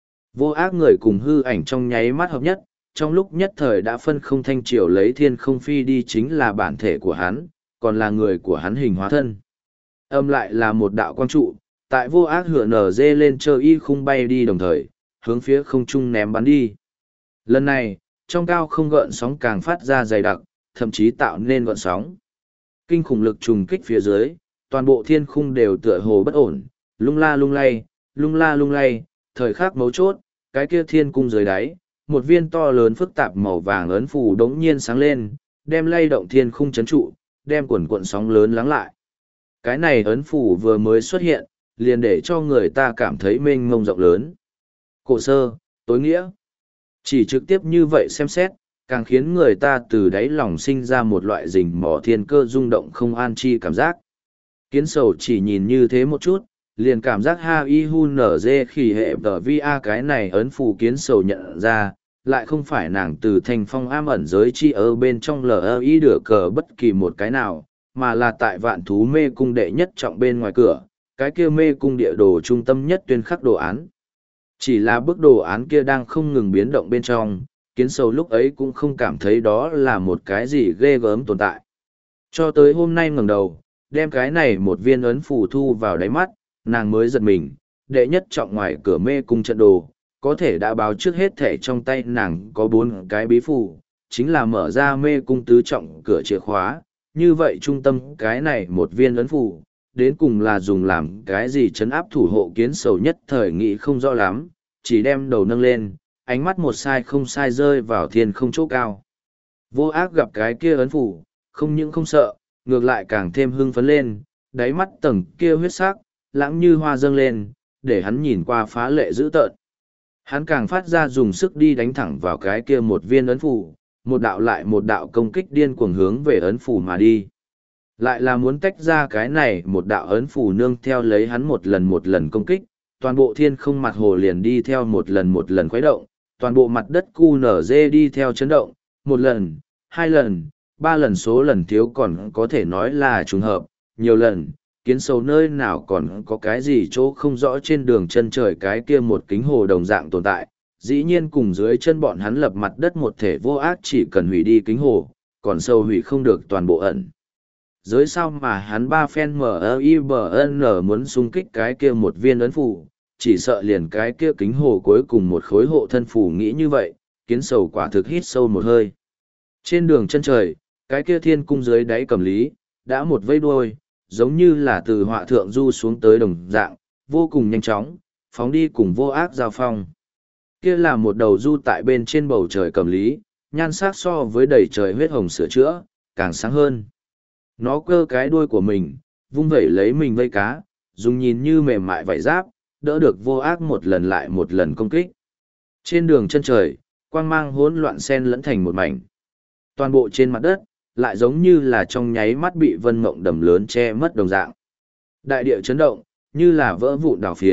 Vô ác người cùng hư ảnh trong nháy mắt hợp nhất, trong lúc nhất thời đã phân không thanh triều lấy thiên không phi đi, chính là bản thể của hắn, còn là người của hắn hình hóa thân. Âm lại là một đạo quang trụ, tại vô ác hựa nở dê lên chơi y khung bay đi đồng thời, hướng phía không trung ném bắn đi. Lần này, trong cao không gợn sóng càng phát ra dày đặc, thậm chí tạo nên gợn sóng. Kinh khủng lực trùng kích phía dưới, toàn bộ thiên khung đều tựa hồ bất ổn, lung la lung lay, lung la lung lay. Thời khắc mấu chốt, cái kia thiên cung dưới đáy, một viên to lớn phức tạp màu vàng ấn phù đống nhiên sáng lên, đem lay động thiên khung chấn trụ, đem quần cuộn sóng lớn lắng lại. Cái này ấn phù vừa mới xuất hiện, liền để cho người ta cảm thấy mênh mông rộng lớn. Cổ sơ, tối nghĩa. Chỉ trực tiếp như vậy xem xét, càng khiến người ta từ đáy lòng sinh ra một loại rình mò thiên cơ rung động không an chi cảm giác. Kiến Sầu chỉ nhìn như thế một chút, liền cảm giác ha y hu nở dê khỉ hệ tờ vi a cái này ấn phù. Kiến Sầu nhận ra, lại không phải nàng từ thành phong am ẩn giới chi ở bên trong lờ y đửa cờ bất kỳ một cái nào, mà là tại vạn thú mê cung đệ nhất trọng bên ngoài cửa, cái kia mê cung địa đồ trung tâm nhất tuyên khắc đồ án. Chỉ là bức đồ án kia đang không ngừng biến động bên trong, Kiến Sầu lúc ấy cũng không cảm thấy đó là một cái gì ghê gớm tồn tại. Cho tới hôm nay ngẩng đầu, đem cái này một viên ấn phù thu vào đáy mắt, nàng mới giật mình, đệ nhất trọng ngoài cửa mê cung trận đồ, có thể đã báo trước hết thể trong tay nàng có bốn cái bí phù, chính là mở ra mê cung tứ trọng cửa chìa khóa. Như vậy trung tâm cái này một viên ấn phù, đến cùng là dùng làm cái gì chấn áp thủ hộ. Kiến Sầu nhất thời nghĩ không rõ lắm, chỉ đem đầu nâng lên, ánh mắt một sai không sai rơi vào thiên không chỗ cao. Vô ác gặp cái kia ấn phù, không những không sợ, ngược lại càng thêm hưng phấn lên, đáy mắt tầng kia huyết sắc, lãng như hoa dâng lên, để hắn nhìn qua phá lệ dữ tợn. Hắn càng phát ra dùng sức đi đánh thẳng vào cái kia một viên ấn phù, một đạo lại một đạo công kích điên cuồng hướng về ấn phù mà đi. Lại là muốn tách ra cái này một đạo ấn phù nương theo lấy hắn một lần một lần công kích, toàn bộ thiên không mặt hồ liền đi theo một lần một lần khuấy động, toàn bộ mặt đất cu nở dê đi theo chấn động, một lần, hai lần, ba lần, số lần thiếu còn có thể nói là trùng hợp, nhiều lần. Kiến Sầu nơi nào còn có cái gì chỗ không rõ. Trên đường chân trời cái kia một kính hồ đồng dạng tồn tại, dĩ nhiên cùng dưới chân bọn hắn lập mặt đất một thể vô ác. Chỉ cần hủy đi kính hồ, còn sâu hủy không được toàn bộ ẩn giới sao mà hắn ba phen MIBN muốn xung kích cái kia một viên ấn phù, chỉ sợ liền cái kia kính hồ cuối cùng một khối hộ thân phù. Nghĩ như vậy, Kiến Sầu quả thực hít sâu một hơi. Trên đường chân trời, cái kia thiên cung dưới đáy cầm lý, đã một vây đuôi, giống như là từ họa thượng du xuống tới đồng dạng, vô cùng nhanh chóng, phóng đi cùng vô ác giao phong. Kia là một đầu du tại bên trên bầu trời cầm lý, nhan sắc so với đầy trời huyết hồng sửa chữa, càng sáng hơn. Nó cơ cái đuôi của mình, vung vẩy lấy mình vây cá, dùng nhìn như mềm mại vảy giáp, đỡ được vô ác một lần lại một lần công kích. Trên đường chân trời, quang mang hỗn loạn xen lẫn thành một mảnh. Toàn bộ trên mặt đất, lại giống như là trong nháy mắt bị vân mộng đầm lớn che mất đồng dạng. Đại địa chấn động, như là vỡ vụn đảo phiến,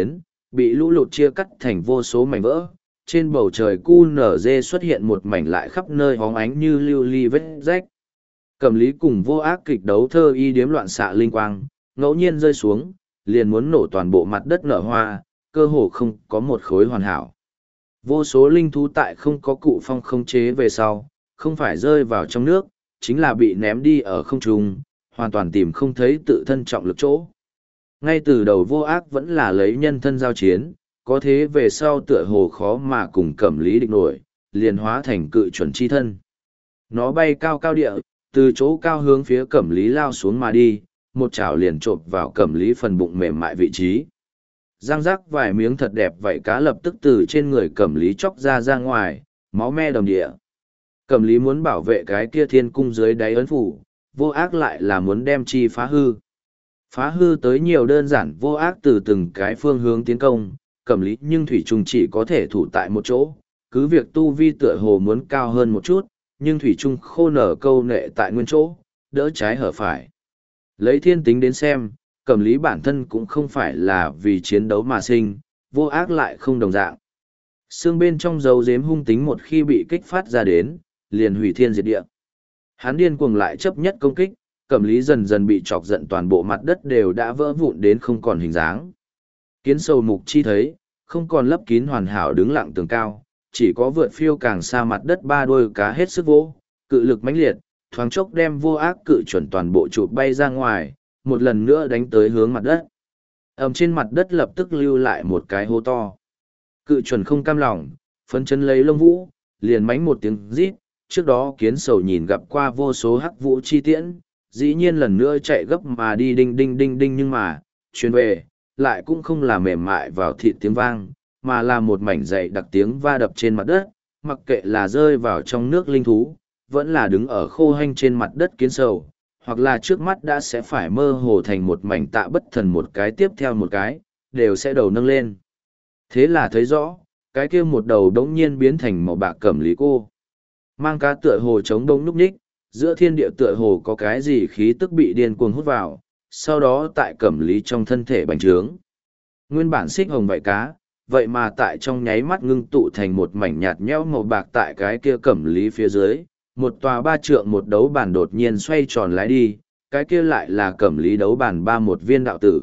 bị lũ lụt chia cắt thành vô số mảnh vỡ. Trên bầu trời cu nở dê xuất hiện một mảnh lại khắp nơi hóng ánh như lưu ly vết rách. Cẩm lý cùng vô ác kịch đấu thơ y điếm loạn xạ linh quang, ngẫu nhiên rơi xuống, liền muốn nổ toàn bộ mặt đất nở hoa, cơ hồ không có một khối hoàn hảo. Vô số linh thú tại không có cụ phong không chế về sau, không phải rơi vào trong nước, chính là bị ném đi ở không trung, hoàn toàn tìm không thấy tự thân trọng lực chỗ. Ngay từ đầu vô ác vẫn là lấy nhân thân giao chiến, có thế về sau tựa hồ khó mà cùng cẩm lý địch nổi, liền hóa thành cự chuẩn chi thân. Nó bay cao cao địa, từ chỗ cao hướng phía cẩm lý lao xuống mà đi, một chảo liền chộp vào cẩm lý phần bụng mềm mại vị trí. Răng rắc vài miếng thật đẹp vậy cá lập tức từ trên người cẩm lý chóc ra ra ngoài, máu me đầm địa. Cẩm lý muốn bảo vệ cái kia thiên cung dưới đáy ấn phủ, vô ác lại là muốn đem chi phá hư. Phá hư tới nhiều đơn giản vô ác từ từng cái phương hướng tiến công, cẩm lý nhưng thủy trùng chỉ có thể thủ tại một chỗ, cứ việc tu vi tựa hồ muốn cao hơn một chút, nhưng thủy trung khô nở câu nệ tại nguyên chỗ, đỡ trái hở phải. Lấy thiên tính đến xem, cẩm lý bản thân cũng không phải là vì chiến đấu mà sinh, vô ác lại không đồng dạng. Xương bên trong dấu giếm hung tính một khi bị kích phát ra đến, liền hủy thiên diệt địa. Hắn điên cuồng lại chấp nhất công kích, cẩm lý dần dần bị chọc giận, toàn bộ mặt đất đều đã vỡ vụn đến không còn hình dáng. Kiến sầu mục chi thấy, không còn lấp kín hoàn hảo đứng lặng tường cao, chỉ có vượt phiêu càng xa mặt đất ba đôi cá hết sức vỗ, cự lực mãnh liệt, thoáng chốc đem vô ác cự chuẩn toàn bộ trụ bay ra ngoài, một lần nữa đánh tới hướng mặt đất. Ầm trên mặt đất lập tức lưu lại một cái hố to. Cự chuẩn không cam lòng, phấn chấn lấy lông vũ, liền mánh một tiếng rít, trước đó kiến sầu nhìn gặp qua vô số hắc vũ chi tiễn, dĩ nhiên lần nữa chạy gấp mà đi đinh đinh đinh đinh nhưng mà, chuyên về, lại cũng không là mềm mại vào thịt tiếng vang, mà là một mảnh dày đặc tiếng va đập trên mặt đất, mặc kệ là rơi vào trong nước linh thú, vẫn là đứng ở khô hanh trên mặt đất kiến sầu, hoặc là trước mắt đã sẽ phải mơ hồ thành một mảnh tạ bất thần một cái tiếp theo một cái, đều sẽ đầu nâng lên. Thế là thấy rõ, cái kia một đầu đống nhiên biến thành màu bạc cẩm lý cô. Mang cá tựa hồ trống đông núp ních, giữa thiên địa tựa hồ có cái gì khí tức bị điên cuồng hút vào, sau đó tại cẩm lý trong thân thể bành trướng. Nguyên bản xích hồng vảy cá, vậy mà tại trong nháy mắt ngưng tụ thành một mảnh nhạt nhẽo màu bạc tại cái kia cẩm lý phía dưới, một tòa ba trượng một đấu bản đột nhiên xoay tròn lái đi, cái kia lại là cẩm lý đấu bản ba một viên đạo tử.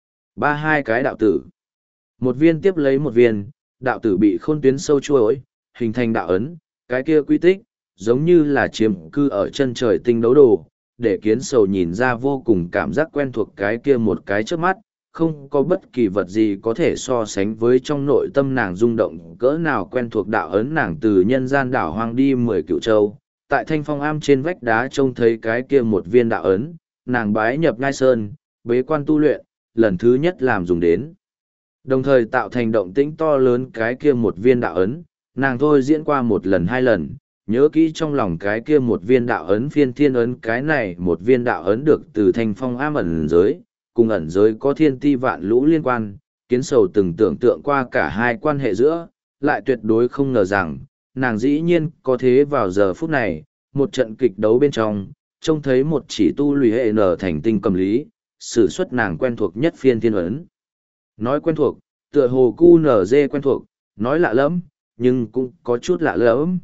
Ba hai cái đạo tử. Một viên tiếp lấy một viên, đạo tử bị khôn tuyến sâu chuỗi, hình thành đạo ấn, cái kia quy tích, giống như là chiếm cư ở chân trời tinh đấu đồ, để kiến sầu nhìn ra vô cùng cảm giác quen thuộc cái kia một cái trước mắt, không có bất kỳ vật gì có thể so sánh với trong nội tâm nàng rung động cỡ nào quen thuộc đạo ấn. Nàng từ nhân gian đảo hoang đi mười cựu châu, tại thanh phong am trên vách đá trông thấy cái kia một viên đạo ấn, nàng bái nhập ngai sơn, bế quan tu luyện, lần thứ nhất làm dùng đến. Đồng thời tạo thành động tĩnh to lớn cái kia một viên đạo ấn, nàng thôi diễn qua một lần hai lần, nhớ kỹ trong lòng cái kia một viên đạo ấn phiên thiên ấn, cái này một viên đạo ấn được từ thanh phong am ẩn giới, cùng ẩn giới có thiên ti vạn lũ liên quan, kiến sầu từng tưởng tượng qua cả hai quan hệ giữa, lại tuyệt đối không ngờ rằng, nàng dĩ nhiên có thế vào giờ phút này, một trận kịch đấu bên trong, trông thấy một chỉ tu lùi hệ nở thành tinh cầm lý, sử xuất nàng quen thuộc nhất phiên thiên ấn. Nói quen thuộc, tựa hồ cu nở dê quen thuộc, nói lạ lẫm, nhưng cũng có chút lạ lẫm.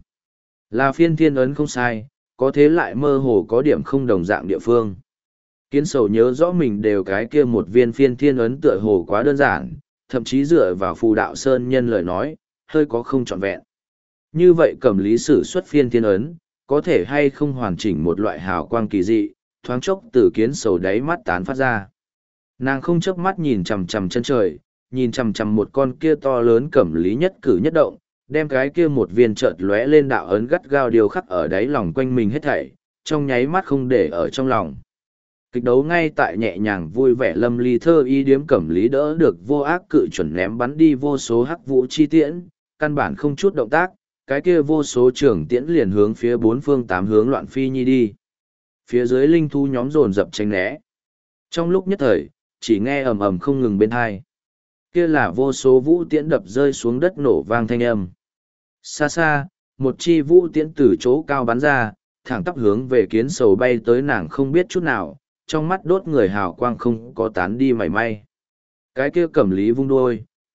Là phiên thiên ấn không sai, có thế lại mơ hồ có điểm không đồng dạng địa phương. Kiến sầu nhớ rõ mình đều cái kia một viên phiên thiên ấn tựa hồ quá đơn giản, thậm chí dựa vào phù đạo sơn nhân lời nói, hơi có không trọn vẹn. Như vậy cẩm lý sử xuất phiên thiên ấn, có thể hay không hoàn chỉnh một loại hào quang kỳ dị, thoáng chốc từ kiến sầu đáy mắt tán phát ra. Nàng không chớp mắt nhìn chằm chằm chân trời, nhìn chằm chằm một con kia to lớn cẩm lý nhất cử nhất động, đem cái kia một viên chợt lóe lên đạo ấn gắt gao điều khắc ở đáy lòng quanh mình hết thảy, trong nháy mắt không để ở trong lòng. Kịch đấu ngay tại nhẹ nhàng vui vẻ lâm ly thơ y điếm cẩm lý đỡ được vô ác cự chuẩn ném bắn đi vô số hắc vũ chi tiễn, căn bản không chút động tác, cái kia vô số trường tiễn liền hướng phía bốn phương tám hướng loạn phi nhi đi. Phía dưới linh thú nhóm dồn dập tránh né. Trong lúc nhất thời, chỉ nghe ầm ầm không ngừng bên hai. Kia là vô số vũ tiễn đập rơi xuống đất nổ vang thanh âm. Xa xa, một chi vũ tiễn từ chỗ cao bắn ra, thẳng tắp hướng về kiến sầu bay tới, nàng không biết chút nào, trong mắt đốt người hào quang không có tán đi mảy may. Cái kia cẩm lý vung đuôi,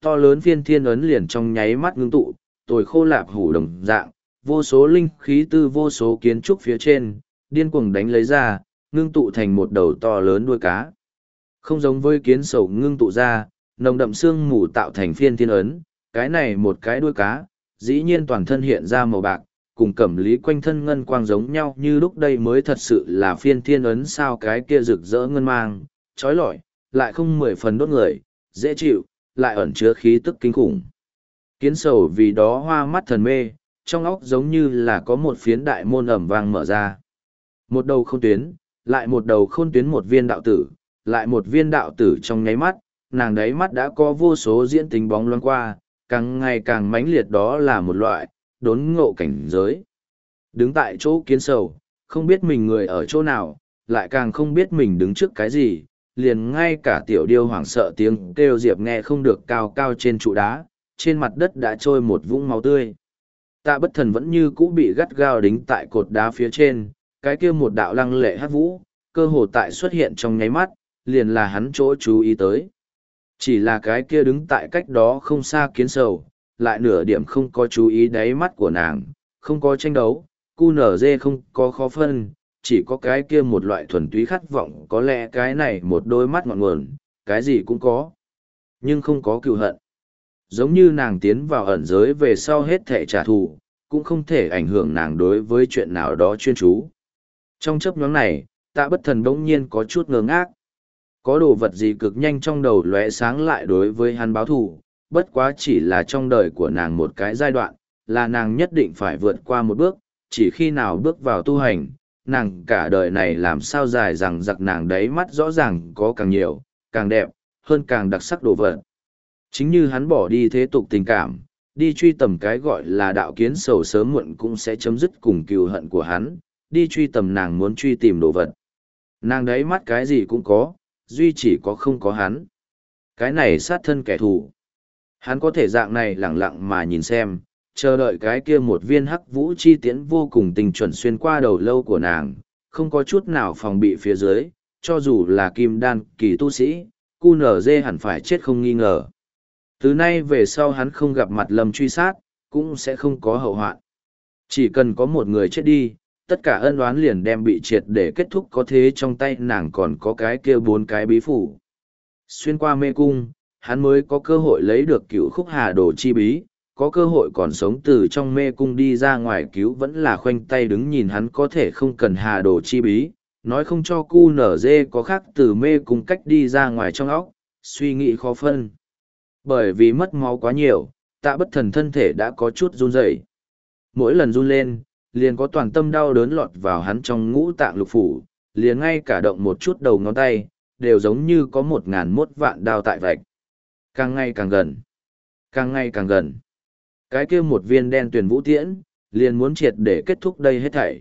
to lớn phiên thiên ấn liền trong nháy mắt ngưng tụ, tồi khô lạp hủ đồng dạng, vô số linh khí từ vô số kiến trúc phía trên, điên cuồng đánh lấy ra, ngưng tụ thành một đầu to lớn đuôi cá. Không giống với kiến sầu ngưng tụ ra, nồng đậm xương mù tạo thành phiên thiên ấn, cái này một cái đuôi cá, dĩ nhiên toàn thân hiện ra màu bạc, cùng cẩm lý quanh thân ngân quang giống nhau như lúc đây mới thật sự là phiên thiên ấn sao cái kia rực rỡ ngân mang, trói lọi, lại không mười phần đốt người, dễ chịu, lại ẩn chứa khí tức kinh khủng. Kiến sầu vì đó hoa mắt thần mê, trong óc giống như là có một phiến đại môn ẩm vang mở ra. Một đầu khôn tuyến, lại một đầu khôn tuyến một viên đạo tử, lại một viên đạo tử trong nháy mắt, nàng đấy mắt đã có vô số diễn tính bóng loáng qua, càng ngày càng mãnh liệt đó là một loại, đốn ngộ cảnh giới. Đứng tại chỗ kiến sầu, không biết mình người ở chỗ nào, lại càng không biết mình đứng trước cái gì, liền ngay cả tiểu điêu hoảng sợ tiếng kêu diệp nghe không được cao cao trên trụ đá, trên mặt đất đã trôi một vũng máu tươi. Tạ bất thần vẫn như cũ bị gắt gao đính tại cột đá phía trên, cái kia một đạo lăng lệ hát vũ, cơ hồ tại xuất hiện trong nháy mắt, liền là hắn chỗ chú ý tới. Chỉ là cái kia đứng tại cách đó không xa kiến sầu, lại nửa điểm không có chú ý đáy mắt của nàng, không có tranh đấu, cu nở dê không có khó phân, chỉ có cái kia một loại thuần túy khát vọng, có lẽ cái này một đôi mắt ngọn nguồn, cái gì cũng có, nhưng không có cựu hận. Giống như nàng tiến vào ẩn giới về sau hết thể trả thù, cũng không thể ảnh hưởng nàng đối với chuyện nào đó chuyên chú. Trong chấp nhóm này, Tạ Bất Thần bỗng nhiên có chút ngơ ngác. Có đồ vật gì cực nhanh trong đầu lóe sáng lại đối với hắn báo thù, bất quá chỉ là trong đời của nàng một cái giai đoạn, là nàng nhất định phải vượt qua một bước, chỉ khi nào bước vào tu hành, nàng cả đời này làm sao dài rằng giặc nàng đấy mắt rõ ràng có càng nhiều, càng đẹp, hơn càng đặc sắc đồ vật. Chính như hắn bỏ đi thế tục tình cảm, đi truy tầm cái gọi là đạo kiến sầu sớm muộn cũng sẽ chấm dứt cùng cừu hận của hắn, đi truy tầm nàng muốn truy tìm đồ vật. Nàng đấy mắt cái gì cũng có, duy chỉ có không có hắn. Cái này sát thân kẻ thù. Hắn có thể dạng này lặng lặng mà nhìn xem, chờ đợi cái kia một viên hắc vũ chi tiễn vô cùng tình chuẩn xuyên qua đầu lâu của nàng, không có chút nào phòng bị phía dưới, cho dù là kim đan kỳ tu sĩ, cu nở dê hẳn phải chết không nghi ngờ. Từ nay về sau hắn không gặp mặt Lâm truy sát, cũng sẽ không có hậu hoạn. Chỉ cần có một người chết đi, tất cả ân oán liền đem bị triệt để kết thúc, có thế trong tay nàng còn có cái kia bốn cái bí phủ. Xuyên qua mê cung, hắn mới có cơ hội lấy được cựu khúc hà đồ chi bí, có cơ hội còn sống từ trong mê cung đi ra ngoài cứu vẫn là khoanh tay đứng nhìn hắn có thể không cần hà đồ chi bí, nói không cho cu nở dê có khác từ mê cung cách đi ra ngoài trong óc, suy nghĩ khó phân. Bởi vì mất máu quá nhiều, Tạ Bất Thần thân thể đã có chút run rẩy. Mỗi lần run lên, liền có toàn tâm đau đớn lọt vào hắn trong ngũ tạng lục phủ, liền ngay cả động một chút đầu ngón tay, đều giống như có một ngàn mốt vạn đao tại vạch. Càng ngày càng gần, càng ngày càng gần. Cái kia một viên đen tuyền vũ tiễn, liền muốn triệt để kết thúc đây hết thảy.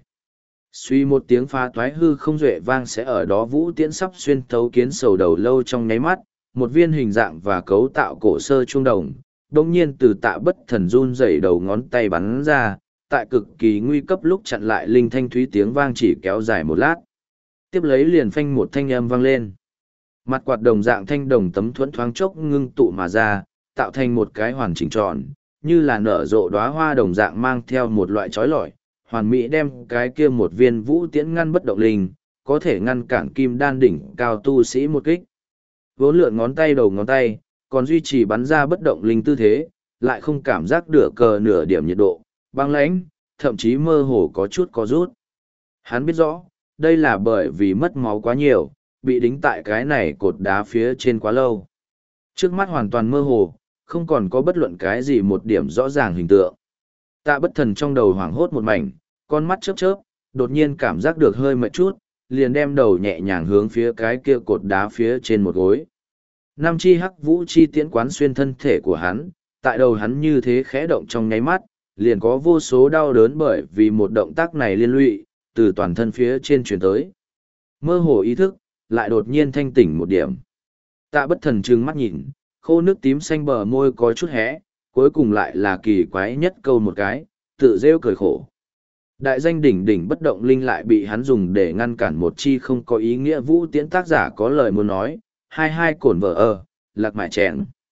Suy một tiếng phá toái hư không duệ vang sẽ ở đó vũ tiễn sắp xuyên thấu kiến sầu đầu lâu trong nháy mắt, một viên hình dạng và cấu tạo cổ sơ trung đồng, đồng nhiên từ Tạ Bất Thần run rẩy đầu ngón tay bắn ra, tại cực kỳ nguy cấp lúc chặn lại linh thanh thúy tiếng vang chỉ kéo dài một lát. Tiếp lấy liền phanh một thanh âm vang lên. Mặt quạt đồng dạng thanh đồng tấm thuẫn thoáng chốc ngưng tụ mà ra, tạo thành một cái hoàn chỉnh tròn, như là nở rộ đóa hoa đồng dạng mang theo một loại chói lọi, hoàn mỹ đem cái kia một viên vũ tiễn ngăn bất động linh, có thể ngăn cản kim đan đỉnh cao tu sĩ một kích. Vốn lượn ngón tay đầu ngón tay, còn duy trì bắn ra bất động linh tư thế, lại không cảm giác được cờ nửa điểm nhiệt độ, băng lãnh, thậm chí mơ hồ có chút có rút. Hắn biết rõ, đây là bởi vì mất máu quá nhiều, bị đính tại cái này cột đá phía trên quá lâu. Trước mắt hoàn toàn mơ hồ, không còn có bất luận cái gì một điểm rõ ràng hình tượng. Tạ Bất Thần trong đầu hoảng hốt một mảnh, con mắt chớp chớp, đột nhiên cảm giác được hơi mệt chút, liền đem đầu nhẹ nhàng hướng phía cái kia cột đá phía trên một gối. Nam chi hắc vũ chi tiễn quán xuyên thân thể của hắn, tại đầu hắn như thế khẽ động trong nháy mắt, liền có vô số đau đớn bởi vì một động tác này liên lụy, từ toàn thân phía trên chuyển tới. Mơ hồ ý thức, lại đột nhiên thanh tỉnh một điểm. Tạ Bất Thần trừng mắt nhìn, khô nước tím xanh bờ môi có chút hé, cuối cùng lại là kỳ quái nhất câu một cái, tự rêu cười khổ. Đại danh đỉnh đỉnh bất động linh lại bị hắn dùng để ngăn cản một chi không có ý nghĩa vũ tiễn tác giả có lời muốn nói, hai hai cổn vợ ở, lạc mại chèn.